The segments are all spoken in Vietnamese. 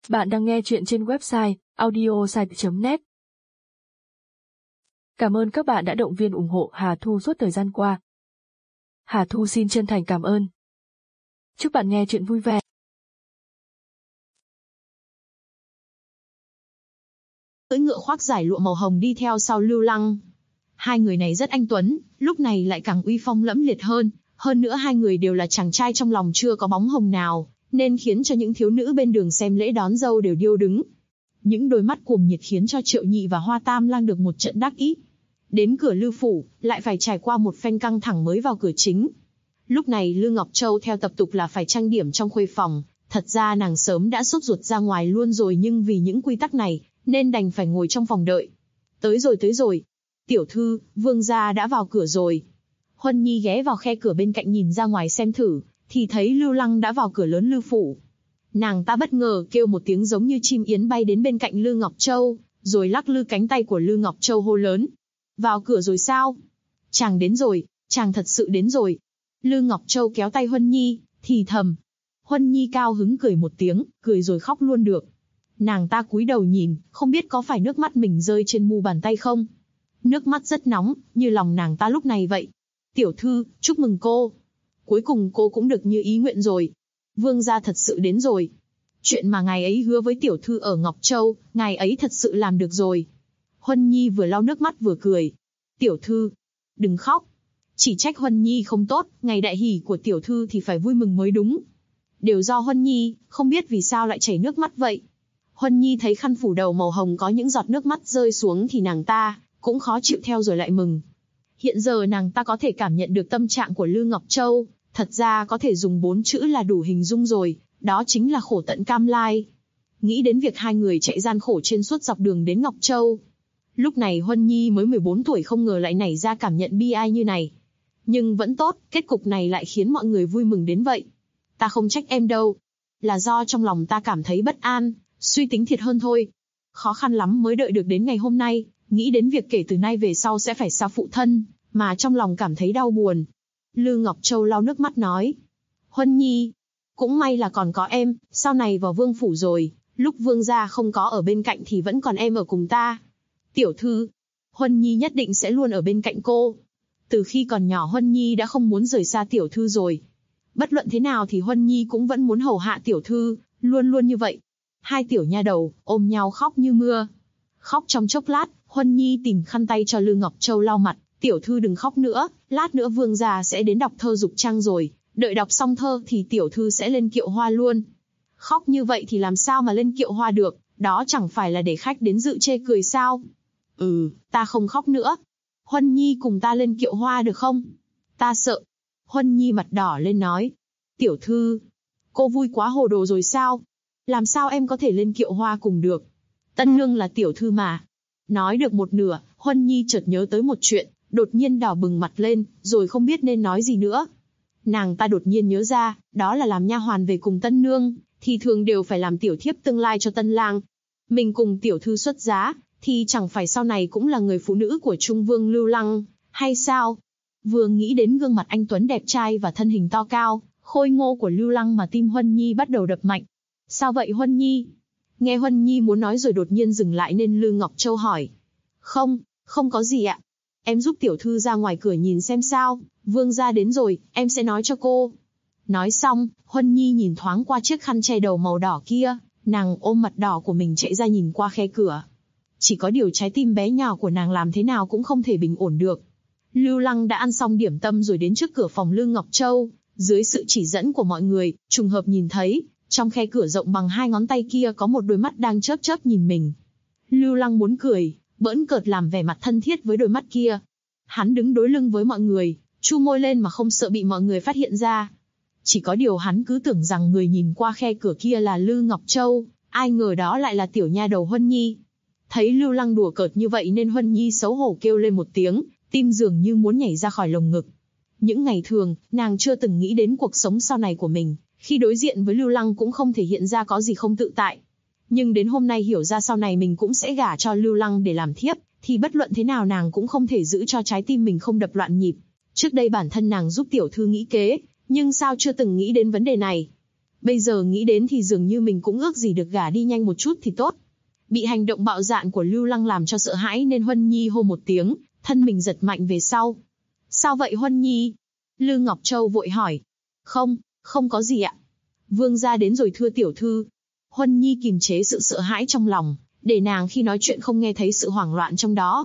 Bạn đang nghe chuyện trên website audiosite.net. Cảm ơn các bạn đã động viên ủng hộ Hà Thu suốt thời gian qua. Hà Thu xin chân thành cảm ơn. Chúc bạn nghe chuyện vui vẻ. Cưỡi ngựa khoác giải lụa màu hồng đi theo sau Lưu Lăng. Hai người này rất anh tuấn, lúc này lại càng uy phong lẫm liệt hơn nữa hai người đều là chàng trai trong lòng chưa có bóng hồng nào, nên khiến cho những thiếu nữ bên đường xem lễ đón dâu đều điêu đứng. Những đôi mắt cuồng nhiệt khiến cho Triệu Nhị và Hoa Tam Lang được một trận đắc ý. Đến cửa Lư phủ, lại phải trải qua một phen căng thẳng mới vào cửa chính. Lúc này Lư Ngọc Châu theo tập tục là phải trang điểm trong khuê phòng, thật ra nàng sớm đã sốt ruột ra ngoài luôn rồi, nhưng vì những quy tắc này, nên đành phải ngồi trong phòng đợi. Tới rồi. Tiểu thư, vương gia đã vào cửa rồi. Huân Nhi ghé vào khe cửa bên cạnh nhìn ra ngoài xem thử, thì thấy Lưu Lăng đã vào cửa lớn Lư phủ. Nàng ta bất ngờ kêu một tiếng giống như chim yến bay đến bên cạnh Lư Ngọc Châu, rồi lắc lư cánh tay của Lư Ngọc Châu hô lớn. Vào cửa rồi sao? Chàng đến rồi, chàng thật sự đến rồi. Lư Ngọc Châu kéo tay Huân Nhi, thì thầm. Huân Nhi cao hứng cười một tiếng, cười rồi khóc luôn được. Nàng ta cúi đầu nhìn, không biết có phải nước mắt mình rơi trên mu bàn tay không? Nước mắt rất nóng, như lòng nàng ta lúc này vậy. Tiểu thư, chúc mừng cô. Cuối cùng cô cũng được như ý nguyện rồi. Vương gia thật sự đến rồi. Chuyện mà ngài ấy hứa với tiểu thư ở Ngọc Châu, ngài ấy thật sự làm được rồi. Huân Nhi vừa lau nước mắt vừa cười. Tiểu thư, đừng khóc. Chỉ trách Huân Nhi không tốt, ngày đại hỷ của tiểu thư thì phải vui mừng mới đúng. Đều do Huân Nhi, không biết vì sao lại chảy nước mắt vậy. Huân Nhi thấy khăn phủ đầu màu hồng có những giọt nước mắt rơi xuống thì nàng ta cũng khó chịu theo rồi lại mừng. Hiện giờ nàng ta có thể cảm nhận được tâm trạng của Lư Ngọc Châu, thật ra có thể dùng 4 chữ là đủ hình dung rồi, đó chính là khổ tận cam lai. Nghĩ đến việc hai người chạy gian khổ trên suốt dọc đường đến Ngọc Châu. Lúc này Huân Nhi mới 14 tuổi không ngờ lại nảy ra cảm nhận bi ai như này. Nhưng vẫn tốt, kết cục này lại khiến mọi người vui mừng đến vậy. Ta không trách em đâu. Là do trong lòng ta cảm thấy bất an, suy tính thiệt hơn thôi. Khó khăn lắm mới đợi được đến ngày hôm nay, nghĩ đến việc kể từ nay về sau sẽ phải xa phụ thân, mà trong lòng cảm thấy đau buồn. Lư Ngọc Châu lau nước mắt nói. Huân Nhi, cũng may là còn có em, sau này vào vương phủ rồi, lúc vương gia không có ở bên cạnh thì vẫn còn em ở cùng ta. Tiểu thư, Huân Nhi nhất định sẽ luôn ở bên cạnh cô. Từ khi còn nhỏ Huân Nhi đã không muốn rời xa tiểu thư rồi. Bất luận thế nào thì Huân Nhi cũng vẫn muốn hầu hạ tiểu thư, luôn luôn như vậy. Hai tiểu nha đầu ôm nhau khóc như mưa. Khóc trong chốc lát, Huân Nhi tìm khăn tay cho Lư Ngọc Châu lau mặt. Tiểu thư đừng khóc nữa, lát nữa vương gia sẽ đến đọc thơ dục trăng rồi, đợi đọc xong thơ thì tiểu thư sẽ lên kiệu hoa luôn. Khóc như vậy thì làm sao mà lên kiệu hoa được, đó chẳng phải là để khách đến dự chê cười sao? Ta không khóc nữa. Huân Nhi cùng ta lên kiệu hoa được không? Ta sợ. Huân Nhi mặt đỏ lên nói. Tiểu thư, cô vui quá hồ đồ rồi sao? Làm sao em có thể lên kiệu hoa cùng được? Tân nương là tiểu thư mà. Nói được một nửa, Huân Nhi chợt nhớ tới một chuyện, đột nhiên đỏ bừng mặt lên, rồi không biết nên nói gì nữa. Nàng ta đột nhiên nhớ ra, đó là làm nha hoàn về cùng tân nương, thì thường đều phải làm tiểu thiếp tương lai cho tân lang. Mình cùng tiểu thư xuất giá, thì chẳng phải sau này cũng là người phụ nữ của Trung Vương Lưu Lăng, hay sao? Vừa nghĩ đến gương mặt anh tuấn đẹp trai và thân hình to cao, khôi ngô của Lưu Lăng mà tim Huân Nhi bắt đầu đập mạnh. Sao vậy Huân Nhi? Nghe Huân Nhi muốn nói rồi đột nhiên dừng lại nên Lư Ngọc Châu hỏi. Không có gì ạ. Em giúp tiểu thư ra ngoài cửa nhìn xem sao, vương gia đến rồi, em sẽ nói cho cô. Nói xong, Huân Nhi nhìn thoáng qua chiếc khăn che đầu màu đỏ kia, nàng ôm mặt đỏ của mình chạy ra nhìn qua khe cửa. Chỉ có điều trái tim bé nhỏ của nàng làm thế nào cũng không thể bình ổn được. Lưu Lăng đã ăn xong điểm tâm rồi đến trước cửa phòng Lư Ngọc Châu, dưới sự chỉ dẫn của mọi người, trùng hợp nhìn thấy, trong khe cửa rộng bằng 2 ngón tay kia có một đôi mắt đang chớp chớp nhìn mình. Lưu Lăng muốn cười, bỡn cợt làm vẻ mặt thân thiết với đôi mắt kia. Hắn đứng đối lưng với mọi người, chu môi lên mà không sợ bị mọi người phát hiện ra. Chỉ có điều hắn cứ tưởng rằng người nhìn qua khe cửa kia là Lư Ngọc Châu, ai ngờ đó lại là tiểu nha đầu Huân Nhi. Thấy Lưu Lăng đùa cợt như vậy nên Huân Nhi xấu hổ kêu lên một tiếng, tim dường như muốn nhảy ra khỏi lồng ngực. Những ngày thường, nàng chưa từng nghĩ đến cuộc sống sau này của mình, khi đối diện với Lưu Lăng cũng không thể hiện ra có gì không tự tại. Nhưng đến hôm nay hiểu ra sau này mình cũng sẽ gả cho Lưu Lăng để làm thiếp, thì bất luận thế nào nàng cũng không thể giữ cho trái tim mình không đập loạn nhịp. Trước đây bản thân nàng giúp tiểu thư nghĩ kế, nhưng sao chưa từng nghĩ đến vấn đề này. Bây giờ nghĩ đến thì dường như mình cũng ước gì được gả đi nhanh một chút thì tốt. Bị hành động bạo dạn của Lưu Lăng làm cho sợ hãi nên Huân Nhi hô một tiếng, thân mình giật mạnh về sau. Sao vậy Huân Nhi? Lư Ngọc Châu vội hỏi. Không có gì ạ. Vương gia đến rồi thưa tiểu thư. Huân Nhi kìm chế sự sợ hãi trong lòng, để nàng khi nói chuyện không nghe thấy sự hoảng loạn trong đó.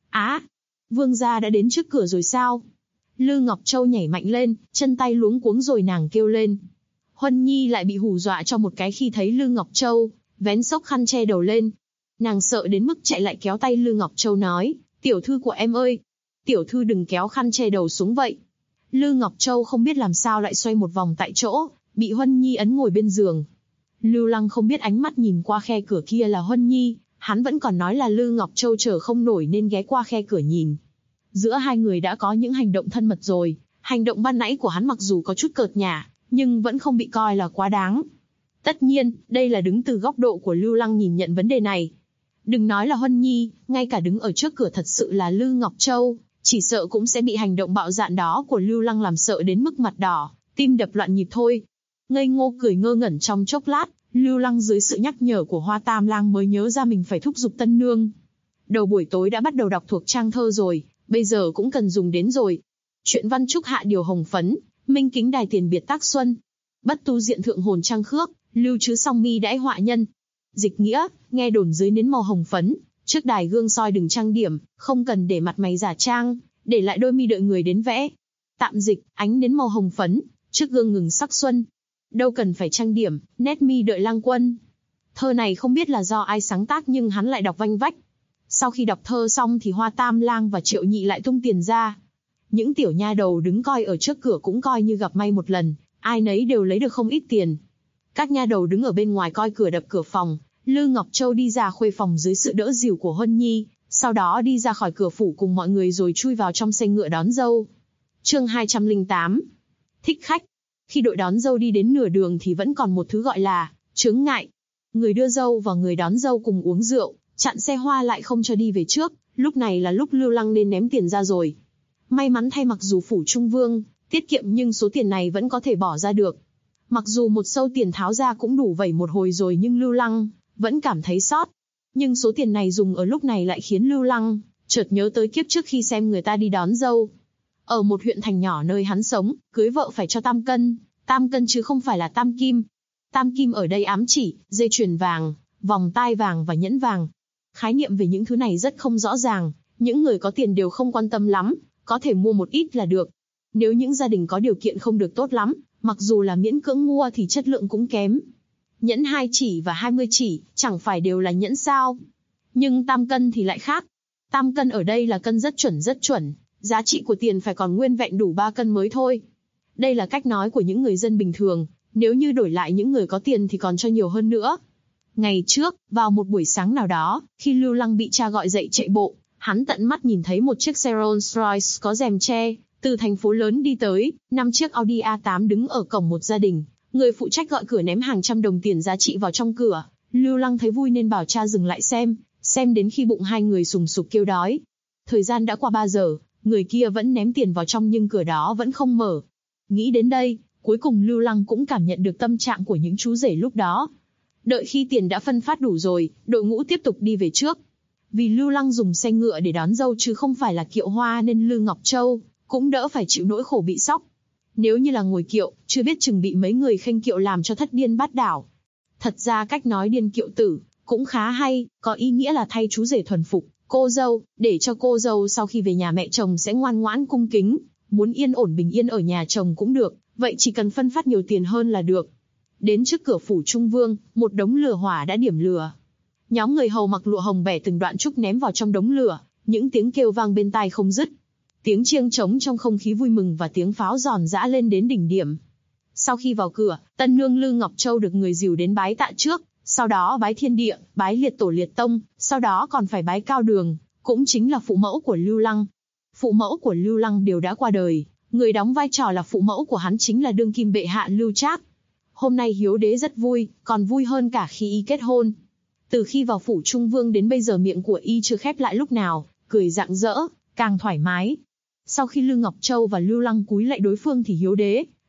Vương gia đã đến trước cửa rồi sao? Lư Ngọc Châu nhảy mạnh lên, chân tay luống cuống rồi nàng kêu lên. Huân Nhi lại bị hù dọa cho một cái khi thấy Lư Ngọc Châu vén xốc khăn che đầu lên. Nàng sợ đến mức chạy lại kéo tay Lư Ngọc Châu nói, tiểu thư của em ơi, tiểu thư đừng kéo khăn che đầu xuống vậy. Lư Ngọc Châu không biết làm sao lại xoay một vòng tại chỗ, bị Huân Nhi ấn ngồi bên giường. Lưu Lăng không biết ánh mắt nhìn qua khe cửa kia là Huân Nhi, hắn vẫn còn nói là Lư Ngọc Châu chờ không nổi nên ghé qua khe cửa nhìn. Giữa hai người đã có những hành động thân mật rồi, hành động ban nãy của hắn mặc dù có chút cợt nhả, nhưng vẫn không bị coi là quá đáng. Tất nhiên, đây là đứng từ góc độ của Lưu Lăng nhìn nhận vấn đề này. Đừng nói là Huân Nhi, ngay cả đứng ở trước cửa thật sự là Lư Ngọc Châu, chỉ sợ cũng sẽ bị hành động bạo dạn đó của Lưu Lăng làm sợ đến mức mặt đỏ, tim đập loạn nhịp thôi. Ngây ngô cười ngơ ngẩn trong chốc lát, Lưu Lăng dưới sự nhắc nhở của Hoa Tam Lang mới nhớ ra mình phải thúc giục tân nương. Đầu buổi tối đã bắt đầu đọc thuộc trang thơ rồi, bây giờ cũng cần dùng đến rồi. Chuyện văn trúc hạ điều hồng phấn, minh kính đài tiền biệt tác xuân. Bất tu diện thượng hồn trang khước, lưu chứ song mi đãi họa nhân. Dịch nghĩa, nghe đồn dưới nến màu hồng phấn, trước đài gương soi đừng trang điểm, không cần để mặt mày giả trang, để lại đôi mi đợi người đến vẽ. Tạm dịch, ánh nến màu hồng phấn, trước gương ngừng sắc xuân. Đâu cần phải trang điểm, nét mi đợi lang quân. Thơ này không biết là do ai sáng tác nhưng hắn lại đọc vanh vách. Sau khi đọc thơ xong thì Hoa Tam Lang và Triệu Nhị lại tung tiền ra. Những tiểu nha đầu đứng coi ở trước cửa cũng coi như gặp may một lần, ai nấy đều lấy được không ít tiền. Các nha đầu đứng ở bên ngoài coi cửa đập cửa phòng, Lư Ngọc Châu đi ra khuê phòng dưới sự đỡ dìu của Huân Nhi, sau đó đi ra khỏi cửa phủ cùng mọi người rồi chui vào trong xe ngựa đón dâu. Chương 208. Thích khách. Khi đội đón dâu đi đến nửa đường thì vẫn còn một thứ gọi là chướng ngại. Người đưa dâu và người đón dâu cùng uống rượu, chặn xe hoa lại không cho đi về trước, lúc này là lúc Lưu Lăng nên ném tiền ra rồi. May mắn thay mặc dù phủ Trung Vương tiết kiệm nhưng số tiền này vẫn có thể bỏ ra được. Mặc dù một sâu tiền tháo ra cũng đủ vẩy một hồi rồi nhưng Lưu Lăng vẫn cảm thấy sót. Nhưng số tiền này dùng ở lúc này lại khiến Lưu Lăng chợt nhớ tới kiếp trước khi xem người ta đi đón dâu. Ở một huyện thành nhỏ nơi hắn sống, cưới vợ phải cho tam cân chứ không phải là tam kim. Tam kim ở đây ám chỉ dây chuyền vàng, vòng tai vàng và nhẫn vàng. Khái niệm về những thứ này rất không rõ ràng, những người có tiền đều không quan tâm lắm, có thể mua một ít là được. Nếu những gia đình có điều kiện không được tốt lắm, mặc dù là miễn cưỡng mua thì chất lượng cũng kém. Nhẫn 2 chỉ và 20 chỉ, chẳng phải đều là nhẫn sao? Nhưng tam cân thì lại khác. Tam cân ở đây là cân rất chuẩn, giá trị của tiền phải còn nguyên vẹn đủ 3 cân mới thôi. Đây là cách nói của những người dân bình thường, nếu như đổi lại những người có tiền thì còn cho nhiều hơn nữa. Ngày trước, vào một buổi sáng nào đó, khi Lưu Lăng bị cha gọi dậy chạy bộ, hắn tận mắt nhìn thấy một chiếc xe Rolls-Royce có rèm che, từ thành phố lớn đi tới, 5 chiếc Audi A8 đứng ở cổng một gia đình. Người phụ trách gọi cửa ném hàng trăm đồng tiền giá trị vào trong cửa. Lưu Lăng thấy vui nên bảo cha dừng lại xem đến khi bụng hai người sùng sục kêu đói. Thời gian đã qua 3 giờ, người kia vẫn ném tiền vào trong nhưng cửa đó vẫn không mở. Nghĩ đến đây, cuối cùng Lưu Lăng cũng cảm nhận được tâm trạng của những chú rể lúc đó. Đợi khi tiền đã phân phát đủ rồi, đội ngũ tiếp tục đi về trước. Vì Lưu Lăng dùng xe ngựa để đón dâu chứ không phải là kiệu hoa nên Lư Ngọc Châu cũng đỡ phải chịu nỗi khổ bị sóc. Nếu như là ngồi kiệu, chưa biết chừng bị mấy người khênh kiệu làm cho thất điên bát đảo. Thật ra cách nói điên kiệu tử cũng khá hay, có ý nghĩa là thay chú rể thuần phục cô dâu, để cho cô dâu sau khi về nhà mẹ chồng sẽ ngoan ngoãn cung kính, muốn yên ổn bình yên ở nhà chồng cũng được, vậy chỉ cần phân phát nhiều tiền hơn là được. Đến trước cửa phủ Trung Vương, một đống lửa hỏa đã điểm lửa. Nhóm người hầu mặc lụa hồng bẻ từng đoạn trúc ném vào trong đống lửa, những tiếng kêu vang bên tai không dứt. Tiếng chiêng trống trong không khí vui mừng và tiếng pháo giòn giã lên đến đỉnh điểm. Sau khi vào cửa, tân nương Lư Ngọc Châu được người dìu đến bái tạ trước, sau đó bái thiên địa, bái liệt tổ liệt tông, sau đó còn phải bái Cao Đường, cũng chính là phụ mẫu của Lưu Lăng. Phụ mẫu của Lưu Lăng đều đã qua đời, người đóng vai trò là phụ mẫu của hắn chính là đương kim bệ hạ Lưu Trác. Hôm nay Hiếu đế rất vui, còn vui hơn cả khi y kết hôn. Từ khi vào phủ Trung Vương đến bây giờ miệng của y chưa khép lại lúc nào, cười rạng rỡ, càng thoải mái. Sau khi Lư Ngọc Châu và Lưu Lăng cúi lạy đối phương thì Hiếu đế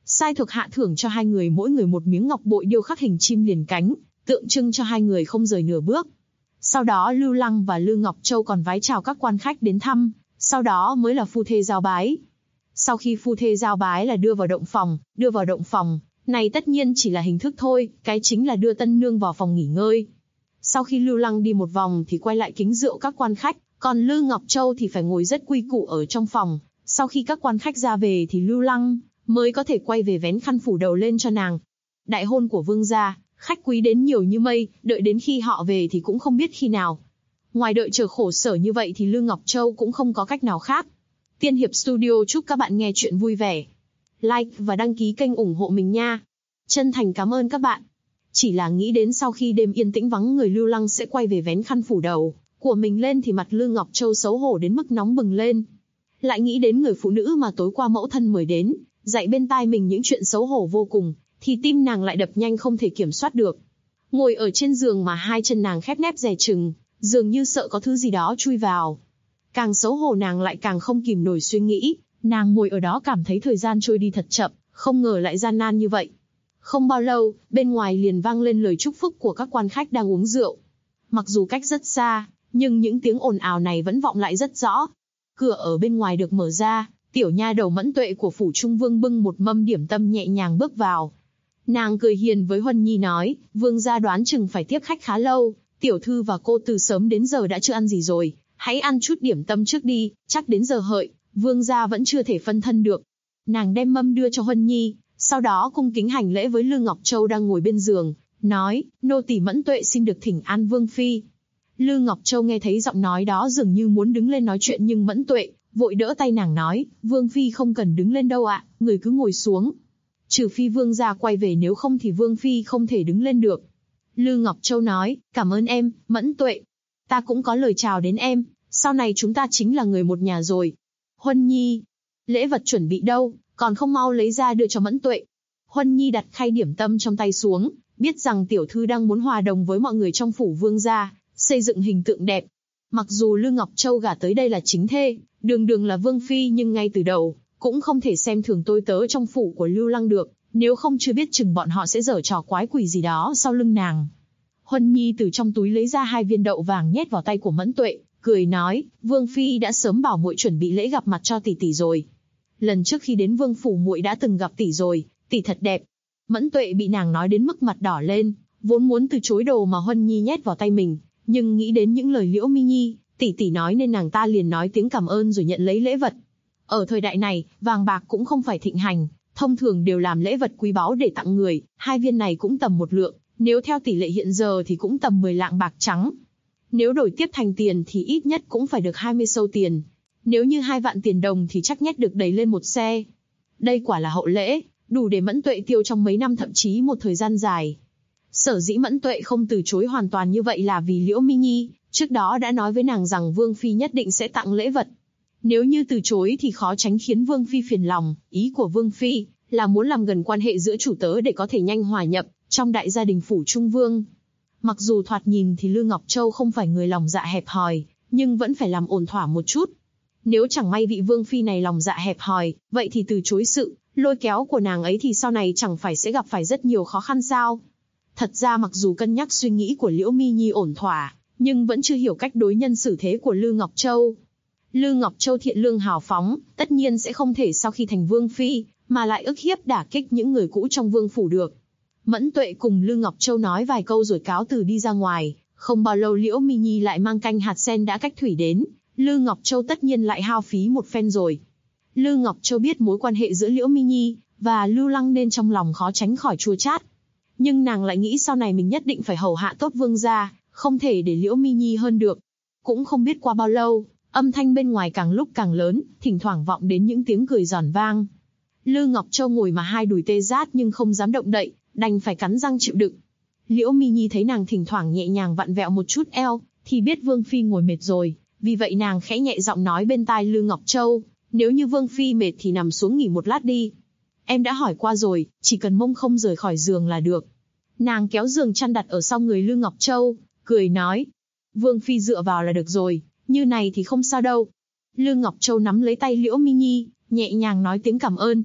sai thuộc hạ thưởng cho hai người mỗi người một miếng ngọc bội điêu khắc hình chim liền cánh, tượng trưng cho hai người không rời nửa bước. Sau đó Lưu Lăng và Lư Ngọc Châu còn vái chào các quan khách đến thăm, sau đó mới là phu thê giao bái. Sau khi phu thê giao bái là đưa vào động phòng, này tất nhiên chỉ là hình thức thôi, cái chính là đưa tân nương vào phòng nghỉ ngơi. Sau khi Lưu Lăng đi một vòng thì quay lại kính rượu các quan khách, còn Lư Ngọc Châu thì phải ngồi rất quy củ ở trong phòng. Sau khi các quan khách ra về thì Lưu Lăng mới có thể quay về vén khăn phủ đầu lên cho nàng. Đại hôn của vương gia, khách quý đến nhiều như mây, đợi đến khi họ về thì cũng không biết khi nào. Ngoài đợi chờ khổ sở như vậy thì Lư Ngọc Châu cũng không có cách nào khác. Tiên Hiệp Studio chúc các bạn nghe chuyện vui vẻ. Like và đăng ký kênh ủng hộ mình nha. Chân thành cảm ơn các bạn. Chỉ là nghĩ đến sau khi đêm yên tĩnh vắng người Lưu Lăng sẽ quay về vén khăn phủ đầu của mình lên thì mặt Lư Ngọc Châu xấu hổ đến mức nóng bừng lên. Lại nghĩ đến người phụ nữ mà tối qua mẫu thân mời đến, dạy bên tai mình những chuyện xấu hổ vô cùng, thì tim nàng lại đập nhanh không thể kiểm soát được. Ngồi ở trên giường mà hai chân nàng khép nép dè chừng, dường như sợ có thứ gì đó chui vào. Càng xấu hổ nàng lại càng không kìm nổi suy nghĩ, nàng ngồi ở đó cảm thấy thời gian trôi đi thật chậm, không ngờ lại gian nan như vậy. Không bao lâu, bên ngoài liền vang lên lời chúc phúc của các quan khách đang uống rượu. Mặc dù cách rất xa, nhưng những tiếng ồn ào này vẫn vọng lại rất rõ. Cửa ở bên ngoài được mở ra, tiểu nha đầu Mẫn Tuệ của phủ Trung Vương bưng một mâm điểm tâm nhẹ nhàng bước vào. Nàng cười hiền với Huân Nhi nói, vương gia đoán chừng phải tiếp khách khá lâu, tiểu thư và cô từ sớm đến giờ đã chưa ăn gì rồi, hãy ăn chút điểm tâm trước đi, chắc đến giờ hợi, vương gia vẫn chưa thể phân thân được. Nàng đem mâm đưa cho Huân Nhi, sau đó cung kính hành lễ với Lư Ngọc Châu đang ngồi bên giường, nói, nô tỳ Mẫn Tuệ xin được thỉnh an vương phi. Lư Ngọc Châu nghe thấy giọng nói đó dường như muốn đứng lên nói chuyện nhưng Mẫn Tuệ vội đỡ tay nàng nói, vương phi không cần đứng lên đâu ạ, người cứ ngồi xuống. Trừ phi vương gia quay về, nếu không thì vương phi không thể đứng lên được. Lư Ngọc Châu nói, cảm ơn em, Mẫn Tuệ. Ta cũng có lời chào đến em, sau này chúng ta chính là người một nhà rồi. Huân Nhi, lễ vật chuẩn bị đâu, còn không mau lấy ra đưa cho Mẫn Tuệ. Huân Nhi đặt khay điểm tâm trong tay xuống, biết rằng tiểu thư đang muốn hòa đồng với mọi người trong phủ vương gia, xây dựng hình tượng đẹp. Mặc dù Lư Ngọc Châu gả tới đây là chính thê, đường đường là vương phi, nhưng ngay từ đầu cũng không thể xem thường tôi tớ trong phủ của Lưu Lăng được, nếu không chưa biết chừng bọn họ sẽ giở trò quái quỷ gì đó sau lưng nàng. Huân Nhi từ trong túi lấy ra 2 viên đậu vàng nhét vào tay của Mẫn Tuệ, cười nói, vương phi đã sớm bảo muội chuẩn bị lễ gặp mặt cho tỷ tỷ rồi. Lần trước khi đến vương phủ muội đã từng gặp tỷ rồi, tỷ thật đẹp. Mẫn Tuệ bị nàng nói đến mức mặt đỏ lên, vốn muốn từ chối đồ mà Huân Nhi nhét vào tay mình, nhưng nghĩ đến những lời Liễu Mi Nhi, tỷ nói nên nàng ta liền nói tiếng cảm ơn rồi nhận lấy lễ vật. Ở thời đại này, vàng bạc cũng không phải thịnh hành, thông thường đều làm lễ vật quý báu để tặng người, 2 viên này cũng tầm 1 lượng, nếu theo tỷ lệ hiện giờ thì cũng tầm 10 lạng bạc trắng. Nếu đổi tiếp thành tiền thì ít nhất cũng phải được 20 sâu tiền. Nếu như 2 vạn tiền đồng thì chắc nhét được đầy lên một xe. Đây quả là hậu lễ, đủ để Mẫn Tuệ tiêu trong mấy năm, thậm chí một thời gian dài. Sở dĩ Mẫn Tuệ không từ chối hoàn toàn như vậy là vì Liễu Mi Nhi trước đó đã nói với nàng rằng vương phi nhất định sẽ tặng lễ vật. Nếu như từ chối thì khó tránh khiến vương phi phiền lòng, ý của vương phi là muốn làm gần quan hệ giữa chủ tớ để có thể nhanh hòa nhập trong đại gia đình phủ Trung Vương. Mặc dù thoạt nhìn thì Lư Ngọc Châu không phải người lòng dạ hẹp hòi, nhưng vẫn phải làm ổn thỏa một chút. Nếu chẳng may vị vương phi này lòng dạ hẹp hòi, vậy thì từ chối sự lôi kéo của nàng ấy thì sau này chẳng phải sẽ gặp phải rất nhiều khó khăn sao? Thật ra mặc dù cân nhắc suy nghĩ của Liễu Mi Nhi ổn thỏa, nhưng vẫn chưa hiểu cách đối nhân xử thế của Lư Ngọc Châu. Lư Ngọc Châu thiện lương hào phóng, tất nhiên sẽ không thể sau khi thành vương phi mà lại ức hiếp đả kích những người cũ trong vương phủ được. Mẫn Tuệ cùng Lư Ngọc Châu nói vài câu rồi cáo từ đi ra ngoài. Không bao lâu Liễu Mi Nhi lại mang canh hạt sen đã cách thủy đến. Lư Ngọc Châu tất nhiên lại hao phí một phen rồi. Lư Ngọc Châu biết mối quan hệ giữa Liễu Mi Nhi và Lưu Lăng nên trong lòng khó tránh khỏi chua chát. Nhưng nàng lại nghĩ sau này mình nhất định phải hầu hạ tốt vương gia, không thể để Liễu Mi Nhi hơn được. Cũng không biết qua bao lâu, âm thanh bên ngoài càng lúc càng lớn, thỉnh thoảng vọng đến những tiếng cười giòn vang. Lư Ngọc Châu ngồi mà 2 đùi tê rát nhưng không dám động đậy, đành phải cắn răng chịu đựng. Liễu Mi Nhi thấy nàng thỉnh thoảng nhẹ nhàng vặn vẹo một chút eo, thì biết vương phi ngồi mệt rồi, vì vậy nàng khẽ nhẹ giọng nói bên tai Lư Ngọc Châu, nếu như vương phi mệt thì nằm xuống nghỉ một lát đi. Em đã hỏi qua rồi, chỉ cần mông không rời khỏi giường là được. Nàng kéo giường chăn đặt ở sau người Lư Ngọc Châu, cười nói, vương phi dựa vào là được rồi, như này thì không sao đâu. Lư Ngọc Châu nắm lấy tay Liễu Mi Nhi, nhẹ nhàng nói tiếng cảm ơn.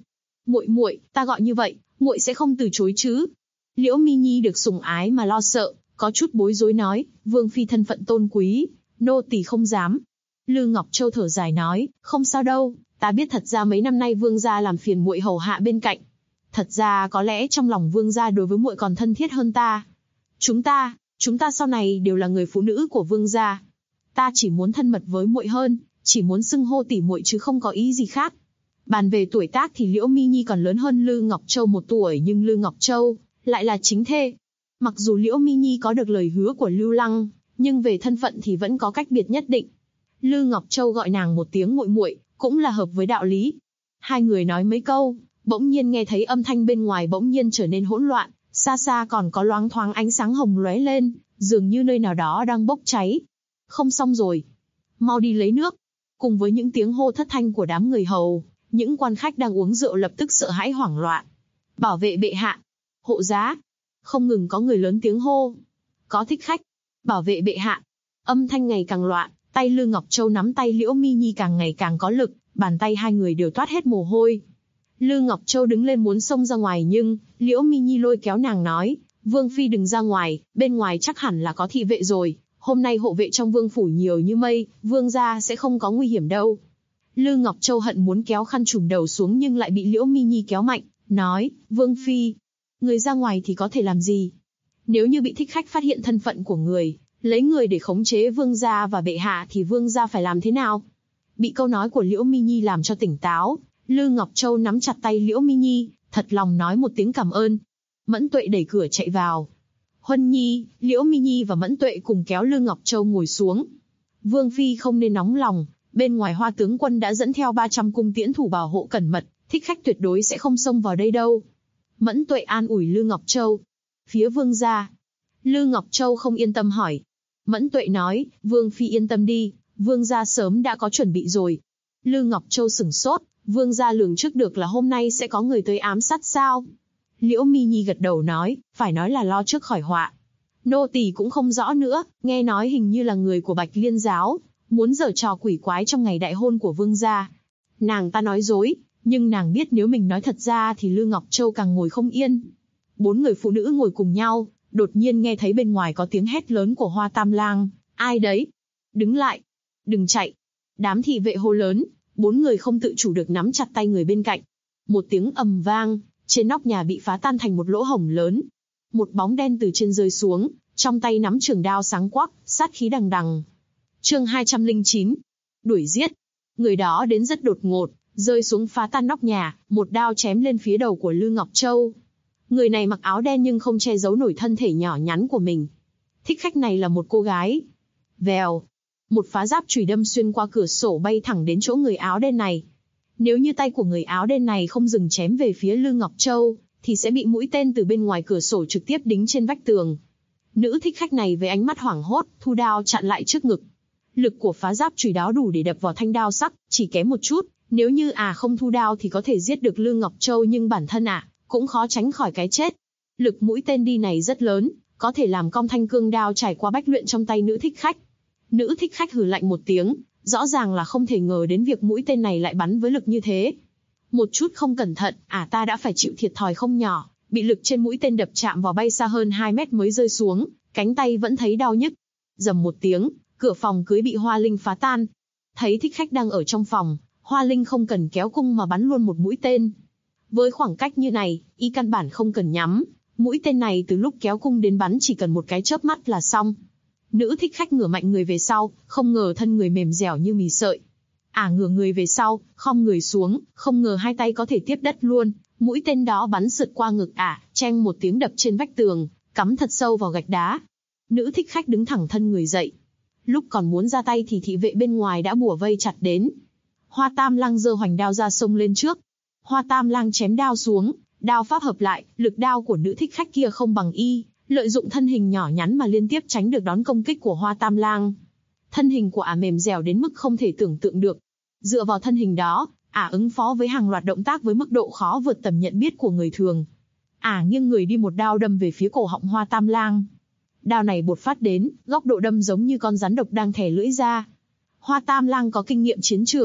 Muội muội, ta gọi như vậy, muội sẽ không từ chối chứ? Liễu Mi Nhi được sủng ái mà lo sợ, có chút bối rối nói, vương phi thân phận tôn quý, nô tỳ không dám. Lư Ngọc Châu thở dài nói, không sao đâu, ta biết thật ra mấy năm nay vương gia làm phiền muội hầu hạ bên cạnh. Thật ra có lẽ trong lòng vương gia đối với muội còn thân thiết hơn ta. Chúng ta sau này đều là người phụ nữ của vương gia. Ta chỉ muốn thân mật với muội hơn, chỉ muốn xưng hô tỷ muội chứ không có ý gì khác. Bàn về tuổi tác thì Liễu Mi Nhi còn lớn hơn Lư Ngọc Châu 1 tuổi, nhưng Lư Ngọc Châu lại là chính thê. Mặc dù Liễu Mi Nhi có được lời hứa của Lưu Lăng, nhưng về thân phận thì vẫn có cách biệt nhất định. Lư Ngọc Châu gọi nàng một tiếng muội muội, cũng là hợp với đạo lý. Hai người nói mấy câu, bỗng nhiên nghe thấy âm thanh bên ngoài bỗng nhiên trở nên hỗn loạn, xa xa còn có loáng thoáng ánh sáng hồng lóe lên, dường như nơi nào đó đang bốc cháy. Không xong rồi, mau đi lấy nước. Cùng với những tiếng hô thất thanh của đám người hầu, những quan khách đang uống rượu lập tức sợ hãi hoảng loạn. Bảo vệ bệ hạ, hộ giá. Không ngừng có người lớn tiếng hô. Có thích khách, bảo vệ bệ hạ. Âm thanh ngày càng loạn, tay Lư Ngọc Châu nắm tay Liễu Mi Nhi càng ngày càng có lực, bàn tay hai người đều toát hết mồ hôi. Lư Ngọc Châu đứng lên muốn xông ra ngoài nhưng Liễu Mi Nhi lôi kéo nàng nói, vương phi đừng ra ngoài, bên ngoài chắc hẳn là có thị vệ rồi. Hôm nay hộ vệ trong vương phủ nhiều như mây, vương gia sẽ không có nguy hiểm đâu. Lư Ngọc Châu hận muốn kéo khăn trùm đầu xuống nhưng lại bị Liễu Mi Nhi kéo mạnh, nói, vương phi, người ra ngoài thì có thể làm gì? Nếu như bị thích khách phát hiện thân phận của người, lấy người để khống chế vương gia và bệ hạ thì vương gia phải làm thế nào? Bị câu nói của Liễu Mi Nhi làm cho tỉnh táo, Lư Ngọc Châu nắm chặt tay Liễu Mi Nhi, thật lòng nói một tiếng cảm ơn. Mẫn Tuệ đẩy cửa chạy vào. Huân Nhi, Liễu Mi Nhi và Mẫn Tuệ cùng kéo Lư Ngọc Châu ngồi xuống. Vương phi không nên nóng lòng, bên ngoài Hoa tướng quân đã dẫn theo 300 cung tiễn thủ bảo hộ cẩn mật, thích khách tuyệt đối sẽ không xông vào đây đâu. Mẫn Tuệ an ủi Lư Ngọc Châu. Phía vương gia. Lư Ngọc Châu không yên tâm hỏi. Mẫn Tuệ nói, vương phi yên tâm đi, vương gia sớm đã có chuẩn bị rồi. Lư Ngọc Châu sửng sốt, vương gia lường trước được là hôm nay sẽ có người tới ám sát sao? Liễu Mi Nhi gật đầu nói, phải nói là lo trước khỏi họa. Nô tỳ cũng không rõ nữa, nghe nói hình như là người của Bạch Liên giáo, muốn giở trò quỷ quái trong ngày đại hôn của vương gia. Nàng ta nói dối, nhưng nàng biết nếu mình nói thật ra thì Lư Ngọc Châu càng ngồi không yên. 4 người phụ nữ ngồi cùng nhau, đột nhiên nghe thấy bên ngoài có tiếng hét lớn của Hoa Tam Lang, ai đấy? Đứng lại, đừng chạy. Đám thị vệ hô lớn, 4 người không tự chủ được nắm chặt tay người bên cạnh. Một tiếng ầm vang, trên nóc nhà bị phá tan thành một lỗ hổng lớn. Một bóng đen từ trên rơi xuống, trong tay nắm trường đao sáng quắc, sát khí đằng đằng. Chương 209. Đuổi giết. Người đó đến rất đột ngột, rơi xuống phá tan nóc nhà, một đao chém lên phía đầu của Lư Ngọc Châu. Người này mặc áo đen nhưng không che giấu nổi thân thể nhỏ nhắn của mình. Thích khách này là một cô gái. Vèo. Một phá giáp chùy đâm xuyên qua cửa sổ bay thẳng đến chỗ người áo đen này. Nếu như tay của người áo đen này không dừng chém về phía Lư Ngọc Châu, thì sẽ bị mũi tên từ bên ngoài cửa sổ trực tiếp đính trên vách tường. Nữ thích khách này với ánh mắt hoảng hốt, thu đao chặn lại trước ngực. Lực của phá giáp chùy đó đủ để đập vào thanh đao sắc, chỉ kém một chút. Nếu như không thu đao thì có thể giết được Lư Ngọc Châu, nhưng bản thân cũng khó tránh khỏi cái chết. Lực mũi tên đi này rất lớn, có thể làm cong thanh cương đao trải qua bách luyện trong tay nữ thích khách. Nữ thích khách hừ lạnh một tiếng, rõ ràng là không thể ngờ đến việc mũi tên này lại bắn với lực như thế. Một chút không cẩn thận, ta đã phải chịu thiệt thòi không nhỏ, bị lực trên mũi tên đập chạm vào bay xa hơn 2 mét mới rơi xuống, cánh tay vẫn thấy đau nhức. Rầm một tiếng, cửa phòng cưới bị Hoa Linh phá tan. Thấy thích khách đang ở trong phòng, Hoa Linh không cần kéo cung mà bắn luôn một mũi tên. Với khoảng cách như này, y căn bản không cần nhắm, mũi tên này từ lúc kéo cung đến bắn chỉ cần một cái chớp mắt là xong. Nữ thích khách ngửa mạnh người về sau, không ngờ thân người mềm dẻo như mì sợi. Ngửa người về sau, khom người xuống, không ngờ hai tay có thể tiếp đất luôn. Mũi tên đó bắn sượt qua ngực cheng một tiếng đập trên vách tường, cắm thật sâu vào gạch đá. Nữ thích khách đứng thẳng thân người dậy. Lúc còn muốn ra tay thì thị vệ bên ngoài đã bủa vây chặt đến. Hoa Tam Lang giơ hoành đao ra xông lên trước. Hoa Tam Lang chém đao xuống, đao pháp hợp lại, lực đao của nữ thích khách kia không bằng y, lợi dụng thân hình nhỏ nhắn mà liên tiếp tránh được đón công kích của Hoa Tam Lang. Thân hình của mềm dẻo đến mức không thể tưởng tượng được. Dựa vào thân hình đó, ứng phó với hàng loạt động tác với mức độ khó vượt tầm nhận biết của người thường. Nghiêng người đi một đao đâm về phía cổ họng Hoa Tam Lang. Đao này bột phát đến, góc độ đâm giống như con rắn độc đang thè lưỡi ra. Hoa Tam Lang có kinh nghiệm chiến trường,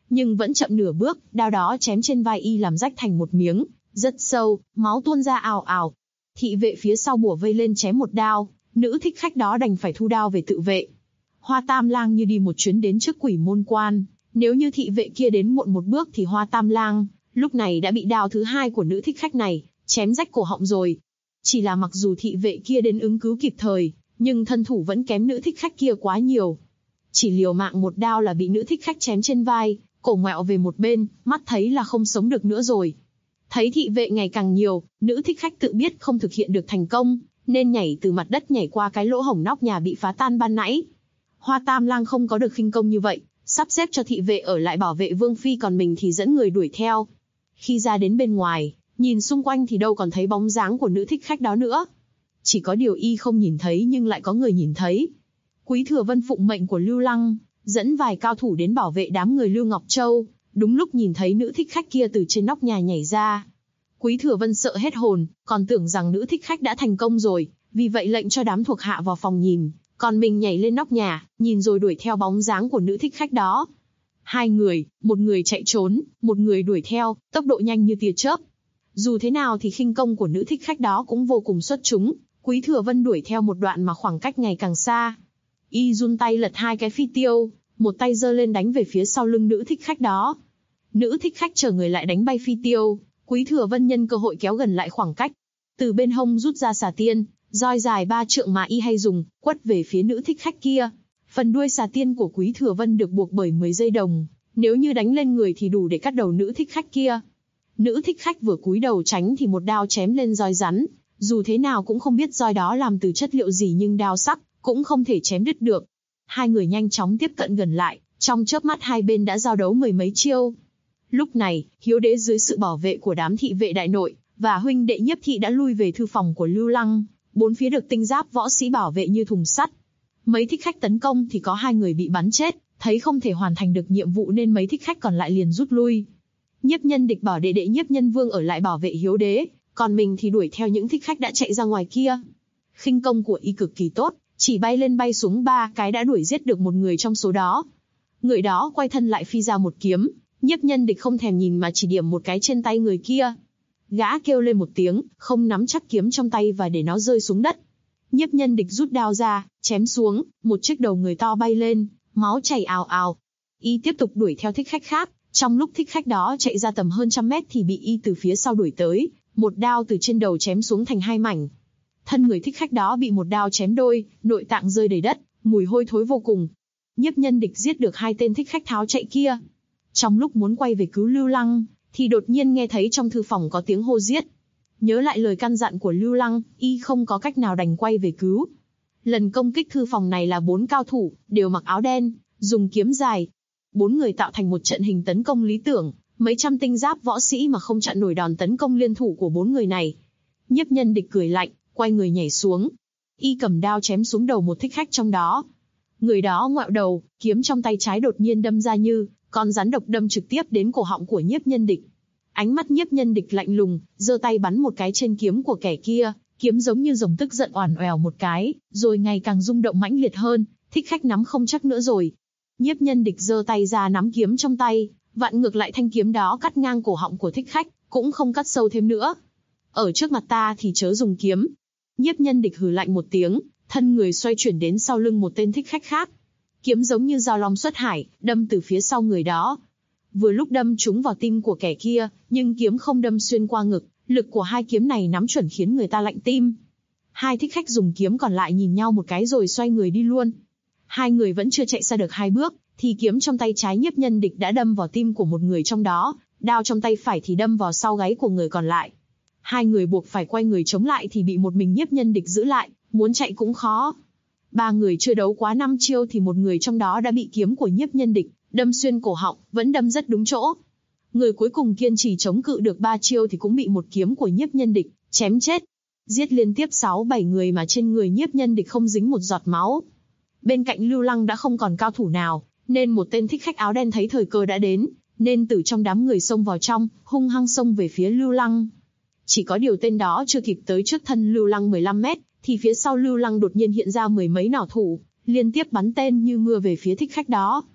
nhưng vẫn chậm nửa bước, đao đó chém trên vai y làm rách thành một miếng, rất sâu, máu tuôn ra ào ào. Thị vệ phía sau bủa vây lên chém một đao, nữ thích khách đó đành phải thu đao về tự vệ. Hoa Tam Lang như đi một chuyến đến trước Quỷ Môn Quan, nếu như thị vệ kia đến muộn một bước thì Hoa Tam Lang lúc này đã bị đao thứ hai của nữ thích khách này chém rách cổ họng rồi. Chỉ là mặc dù thị vệ kia đến ứng cứu kịp thời, nhưng thân thủ vẫn kém nữ thích khách kia quá nhiều. Chỉ liều mạng một đao là bị nữ thích khách chém trên vai, cổ ngoẹo về một bên, mắt thấy là không sống được nữa rồi. Thấy thị vệ ngày càng nhiều, nữ thích khách tự biết không thực hiện được thành công, nên nhảy từ mặt đất nhảy qua cái lỗ hổng nóc nhà bị phá tan ban nãy. Hoa Tam Lang không có được khinh công như vậy, sắp xếp cho thị vệ ở lại bảo vệ Vương Phi, còn mình thì dẫn người đuổi theo. Khi ra đến bên ngoài, nhìn xung quanh thì đâu còn thấy bóng dáng của nữ thích khách đó nữa. Chỉ có điều y không nhìn thấy nhưng lại có người nhìn thấy. Quý Thừa Vân phụng mệnh của Lưu Lăng, dẫn vài cao thủ đến bảo vệ đám người Lưu Ngọc Châu, đúng lúc nhìn thấy nữ thích khách kia từ trên nóc nhà nhảy ra. Quý Thừa Vân sợ hết hồn, còn tưởng rằng nữ thích khách đã thành công rồi, vì vậy lệnh cho đám thuộc hạ vào phòng nhìn, còn mình nhảy lên nóc nhà, nhìn rồi đuổi theo bóng dáng của nữ thích khách đó. Hai người, một người chạy trốn, một người đuổi theo, tốc độ nhanh như tia chớp. Dù thế nào thì khinh công của nữ thích khách đó cũng vô cùng xuất chúng. Quý Thừa Vân đuổi theo một đoạn mà khoảng cách ngày càng xa. Y run tay lật hai cái phi tiêu, một tay giơ lên đánh về phía sau lưng nữ thích khách đó. Nữ thích khách chờ người lại đánh bay phi tiêu, Quý Thừa Vân nhân cơ hội kéo gần lại khoảng cách. Từ bên hông rút ra xà tiên, roi dài 3 trượng mà y hay dùng, quất về phía nữ thích khách kia. Phần đuôi xà tiên của Quý Thừa Vân được buộc bởi 10 dây đồng, nếu như đánh lên người thì đủ để cắt đầu nữ thích khách kia. Nữ thích khách vừa cúi đầu tránh thì một đao chém lên roi rắn, dù thế nào cũng không biết roi đó làm từ chất liệu gì nhưng đao sắc cũng không thể chém đứt được. Hai người nhanh chóng tiếp cận gần lại, trong chớp mắt hai bên đã giao đấu mười mấy chiêu. Lúc này, Hiếu Đế dưới sự bảo vệ của đám thị vệ đại nội và huynh đệ Nhiếp Thị đã lui về thư phòng của Lưu Lăng, bốn phía được tinh giáp võ sĩ bảo vệ như thùng sắt. Mấy thích khách tấn công thì có 2 người bị bắn chết, thấy không thể hoàn thành được nhiệm vụ nên mấy thích khách còn lại liền rút lui. Nhiếp Nhân Địch bảo đệ đệ Nhiếp Nhân Vương ở lại bảo vệ Hiếu Đế, còn mình thì đuổi theo những thích khách đã chạy ra ngoài kia. Khinh công của y cực kỳ tốt, chỉ bay lên bay xuống 3 cái đã đuổi giết được một người trong số đó. Người đó quay thân lại phi ra một kiếm, Nhiếp Nhân Địch không thèm nhìn mà chỉ điểm một cái trên tay người kia. Gã kêu lên một tiếng, không nắm chắc kiếm trong tay và để nó rơi xuống đất. Nhiếp Nhân Địch rút đao ra, chém xuống, một chiếc đầu người to bay lên, máu chảy ào ào. Y tiếp tục đuổi theo thích khách khác, trong lúc thích khách đó chạy ra tầm hơn 100 mét thì bị y từ phía sau đuổi tới, một đao từ trên đầu chém xuống thành 2 mảnh. Thân người thích khách đó bị một đao chém đôi, nội tạng rơi đầy đất, mùi hôi thối vô cùng. Nhiếp Nhân Địch giết được 2 tên thích khách tháo chạy kia. Trong lúc muốn quay về cứu Lưu Lăng, thì đột nhiên nghe thấy trong thư phòng có tiếng hô giết. Nhớ lại lời căn dặn của Lưu Lăng, y không có cách nào đành quay về cứu. Lần công kích thư phòng này là 4 cao thủ, đều mặc áo đen, dùng kiếm dài. 4 người tạo thành một trận hình tấn công lý tưởng, mấy trăm tinh giáp võ sĩ mà không chặn nổi đòn tấn công liên thủ của 4 người này. Nhiếp Nhân Địch cười lạnh, quay người nhảy xuống. Y cầm đao chém xuống đầu một thích khách trong đó. Người đó ngoẹo đầu, kiếm trong tay trái đột nhiên đâm ra như con rắn độc đâm trực tiếp đến cổ họng của Nhiếp Nhân Địch. Ánh mắt Nhiếp Nhân Địch lạnh lùng, giơ tay bắn một cái trên kiếm của kẻ kia, kiếm giống như rồng tức giận oằn oèo một cái, rồi ngày càng rung động mãnh liệt hơn, thích khách nắm không chắc nữa rồi. Nhiếp Nhân Địch giơ tay ra nắm kiếm trong tay, vặn ngược lại thanh kiếm đó cắt ngang cổ họng của thích khách, cũng không cắt sâu thêm nữa. Ở trước mặt ta thì chớ dùng kiếm. Nhiếp Nhân Địch hừ lạnh một tiếng, thân người xoay chuyển đến sau lưng một tên thích khách khác. Kiếm giống như dao long xuất hải, đâm từ phía sau người đó. Vừa lúc đâm trúng vào tim của kẻ kia, nhưng kiếm không đâm xuyên qua ngực, lực của 2 kiếm này nắm chuẩn khiến người ta lạnh tim. 2 thích khách dùng kiếm còn lại nhìn nhau một cái rồi xoay người đi luôn. 2 người vẫn chưa chạy xa được 2 bước, thì kiếm trong tay trái Nhiếp Nhân Địch đã đâm vào tim của một người trong đó, đao trong tay phải thì đâm vào sau gáy của người còn lại. 2 người buộc phải quay người chống lại thì bị một mình Nhiếp Nhân Địch giữ lại, muốn chạy cũng khó. 3 người chưa đấu quá 5 chiêu thì một người trong đó đã bị kiếm của Nhiếp Nhân Địch đâm xuyên cổ họng, vẫn đâm rất đúng chỗ. Người cuối cùng kiên trì chống cự được 3 chiêu thì cũng bị một kiếm của Nhiếp Nhân Địch chém chết. Giết liên tiếp 6-7 người mà trên người Nhiếp Nhân Địch không dính một giọt máu. Bên cạnh Lưu Lăng đã không còn cao thủ nào, nên một tên thích khách áo đen thấy thời cơ đã đến, nên từ trong đám người xông vào trong, hung hăng xông về phía Lưu Lăng. Chỉ có điều tên đó chưa kịp tới trước thân Lưu Lăng 15 mét, thì phía sau Lưu Lăng đột nhiên hiện ra 10 mấy nỏ thủ, liên tiếp bắn tên như mưa về phía thích khách đó.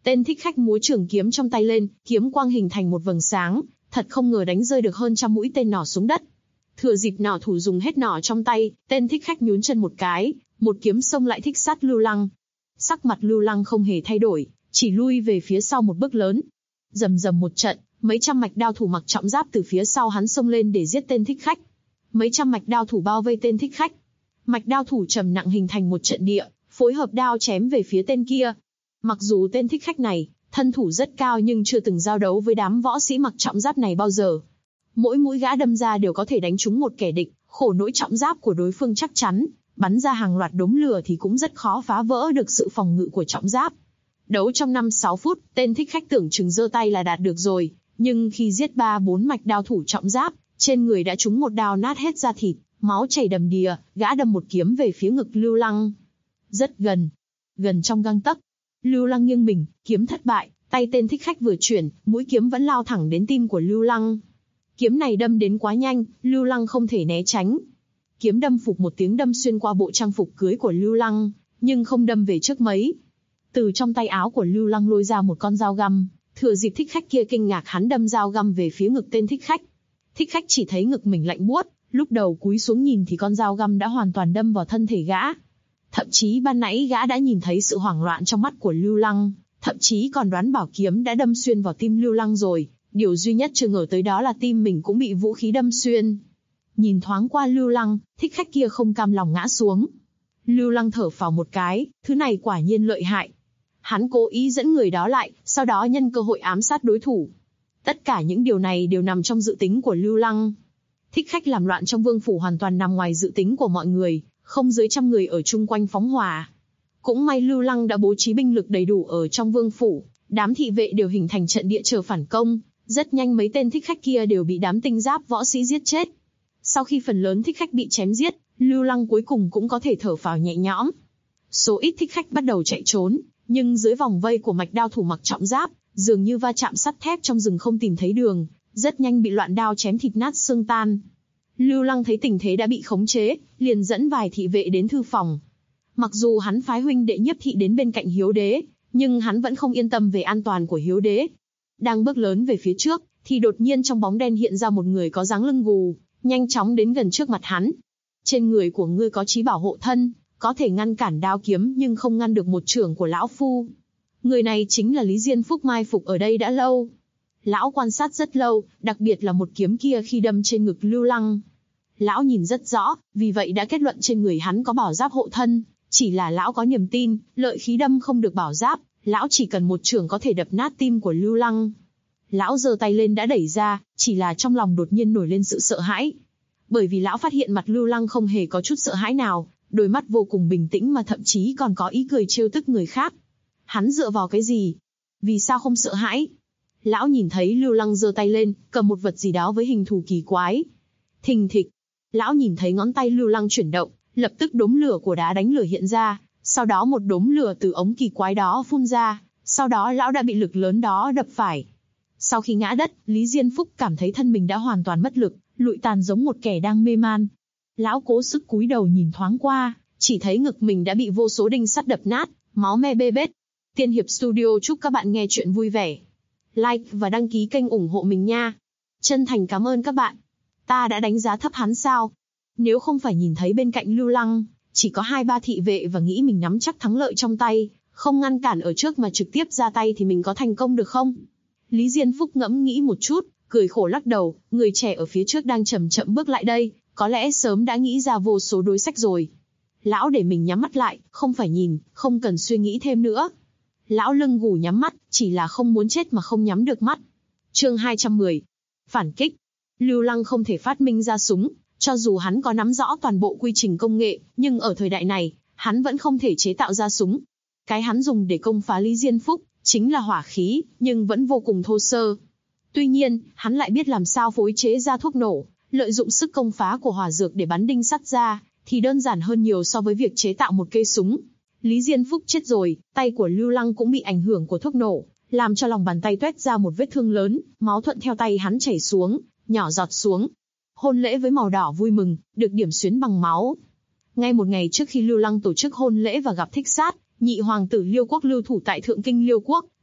Tên thích khách múa trường kiếm trong tay lên, kiếm quang hình thành một vầng sáng, thật không ngờ đánh rơi được hơn trăm mũi tên nỏ xuống đất. Thừa dịp nỏ thủ dùng hết nỏ trong tay, tên thích khách nhún chân một cái, một kiếm xông lại thích sát Lưu Lăng. Sắc mặt Lưu Lăng không hề thay đổi, chỉ lui về phía sau một bước lớn. Rầm rầm một trận, mấy trăm mạch đao thủ mặc trọng giáp từ phía sau hắn xông lên để giết tên thích khách. Mấy trăm mạch đao thủ bao vây tên thích khách. Mạch đao thủ trầm nặng hình thành một trận địa, phối hợp đao chém về phía tên kia. Mặc dù tên thích khách này, thân thủ rất cao nhưng chưa từng giao đấu với đám võ sĩ mặc trọng giáp này bao giờ. Mỗi mũi gã đâm ra đều có thể đánh trúng một kẻ địch, khổ nỗi trọng giáp của đối phương chắc chắn, bắn ra hàng loạt đốm lửa thì cũng rất khó phá vỡ được sự phòng ngự của trọng giáp. Đấu trong 5-6 phút, tên thích khách tưởng chừng giơ tay là đạt được rồi, nhưng khi giết 3-4 mạch đao thủ trọng giáp, trên người đã trúng một đao nát hết da thịt, máu chảy đầm đìa, gã đâm một kiếm về phía ngực Lưu Lăng. Rất gần, gần trong gang tấc. Lưu Lăng nghiêng mình, kiếm thất bại, tay tên thích khách vừa chuyển, mũi kiếm vẫn lao thẳng đến tim của Lưu Lăng. Kiếm này đâm đến quá nhanh, Lưu Lăng không thể né tránh. Kiếm đâm phục một tiếng đâm xuyên qua bộ trang phục cưới của Lưu Lăng, nhưng không đâm về trước mấy. Từ trong tay áo của Lưu Lăng lôi ra một con dao găm, thừa dịp thích khách kia kinh ngạc hắn đâm dao găm về phía ngực tên thích khách. Thích khách chỉ thấy ngực mình lạnh buốt, lúc đầu cúi xuống nhìn thì con dao găm đã hoàn toàn đâm vào thân thể gã. Thậm chí ban nãy gã đã nhìn thấy sự hoảng loạn trong mắt của Lưu Lăng, thậm chí còn đoán bảo kiếm đã đâm xuyên vào tim Lưu Lăng rồi. Điều duy nhất chưa ngờ tới đó là tim mình cũng bị vũ khí đâm xuyên. Nhìn thoáng qua Lưu Lăng, thích khách kia không cam lòng ngã xuống. Lưu Lăng thở phào một cái, thứ này quả nhiên lợi hại. Hắn cố ý dẫn người đó lại, sau đó nhân cơ hội ám sát đối thủ. Tất cả những điều này đều nằm trong dự tính của Lưu Lăng. Thích khách làm loạn trong vương phủ hoàn toàn nằm ngoài dự tính của mọi người, không dưới 100 người ở chung quanh phóng hỏa. Cũng may Lưu Lăng đã bố trí binh lực đầy đủ ở trong vương phủ, đám thị vệ đều hình thành trận địa chờ phản công. Rất nhanh mấy tên thích khách kia đều bị đám tinh giáp võ sĩ giết chết. Sau khi phần lớn thích khách bị chém giết, Lưu Lăng cuối cùng cũng có thể thở phào nhẹ nhõm. Số ít thích khách bắt đầu chạy trốn, nhưng dưới vòng vây của mạch đao thủ mặc trọng giáp, dường như va chạm sắt thép trong rừng không tìm thấy đường, rất nhanh bị loạn đao chém thịt nát xương tan. Lưu Lăng thấy tình thế đã bị khống chế, liền dẫn vài thị vệ đến thư phòng. Mặc dù hắn phái huynh đệ Nhiếp Thị đến bên cạnh Hiếu Đế, nhưng hắn vẫn không yên tâm về an toàn của Hiếu Đế. Đang bước lớn về phía trước, thì đột nhiên trong bóng đen hiện ra một người có dáng lưng gù, nhanh chóng đến gần trước mặt hắn. Trên người của ngươi có chí bảo hộ thân, có thể ngăn cản đao kiếm nhưng không ngăn được một chưởng của lão phu. Người này chính là Lý Diên Phúc mai phục ở đây đã lâu. Lão quan sát rất lâu, đặc biệt là một kiếm kia khi đâm trên ngực Lưu Lăng. Lão nhìn rất rõ, vì vậy đã kết luận trên người hắn có bảo giáp hộ thân, chỉ là lão có niềm tin, lợi khí đâm không được bảo giáp, lão chỉ cần một chưởng có thể đập nát tim của Lưu Lăng. Lão giơ tay lên đã đẩy ra, chỉ là trong lòng đột nhiên nổi lên sự sợ hãi. Bởi vì lão phát hiện mặt Lưu Lăng không hề có chút sợ hãi nào, đôi mắt vô cùng bình tĩnh mà thậm chí còn có ý cười trêu tức người khác. Hắn dựa vào cái gì? Vì sao không sợ hãi? Lão nhìn thấy Lưu Lăng giơ tay lên, cầm một vật gì đó với hình thù kỳ quái. Thình thịch. Lão nhìn thấy ngón tay Lưu Lăng chuyển động, lập tức đốm lửa của đá đánh lửa hiện ra, sau đó một đốm lửa từ ống kỳ quái đó phun ra, sau đó lão đã bị lực lớn đó đập phải. Sau khi ngã đất, Lý Diên Phúc cảm thấy thân mình đã hoàn toàn mất lực, lụi tàn giống một kẻ đang mê man. Lão cố sức cúi đầu nhìn thoáng qua, chỉ thấy ngực mình đã bị vô số đinh sắt đập nát, máu me bê bết. Tiên Hiệp Studio chúc các bạn nghe chuyện vui vẻ. Like và đăng ký kênh ủng hộ mình nha. Chân thành cảm ơn các bạn. Ta đã đánh giá thấp hắn sao? Nếu không phải nhìn thấy bên cạnh Lưu Lăng, chỉ có 2-3 thị vệ và nghĩ mình nắm chắc thắng lợi trong tay, không ngăn cản ở trước mà trực tiếp ra tay thì mình có thành công được không? Lý Diên Phúc ngẫm nghĩ một chút, cười khổ lắc đầu, người trẻ ở phía trước đang chậm chậm bước lại đây, có lẽ sớm đã nghĩ ra vô số đối sách rồi. Lão để mình nhắm mắt lại, không phải nhìn, không cần suy nghĩ thêm nữa. Lão lưng gù nhắm mắt, chỉ là không muốn chết mà không nhắm được mắt. Chương 210. Phản kích. Lưu Lăng không thể phát minh ra súng, cho dù hắn có nắm rõ toàn bộ quy trình công nghệ, nhưng ở thời đại này, hắn vẫn không thể chế tạo ra súng. Cái hắn dùng để công phá Lý Diên Phúc, chính là hỏa khí, nhưng vẫn vô cùng thô sơ. Tuy nhiên, hắn lại biết làm sao phối chế ra thuốc nổ, lợi dụng sức công phá của hỏa dược để bắn đinh sắt ra, thì đơn giản hơn nhiều so với việc chế tạo một cây súng. Lý Diên Phúc chết rồi, tay của Lưu Lăng cũng bị ảnh hưởng của thuốc nổ, làm cho lòng bàn tay toét ra một vết thương lớn, máu thuận theo tay hắn chảy xuống, nhỏ giọt xuống. Hôn lễ với màu đỏ vui mừng, được điểm xuyến bằng máu. Ngay một ngày trước khi Lưu Lăng tổ chức hôn lễ và gặp thích sát, nhị hoàng tử Liêu Quốc lưu thủ tại Thượng Kinh Liêu Quốc,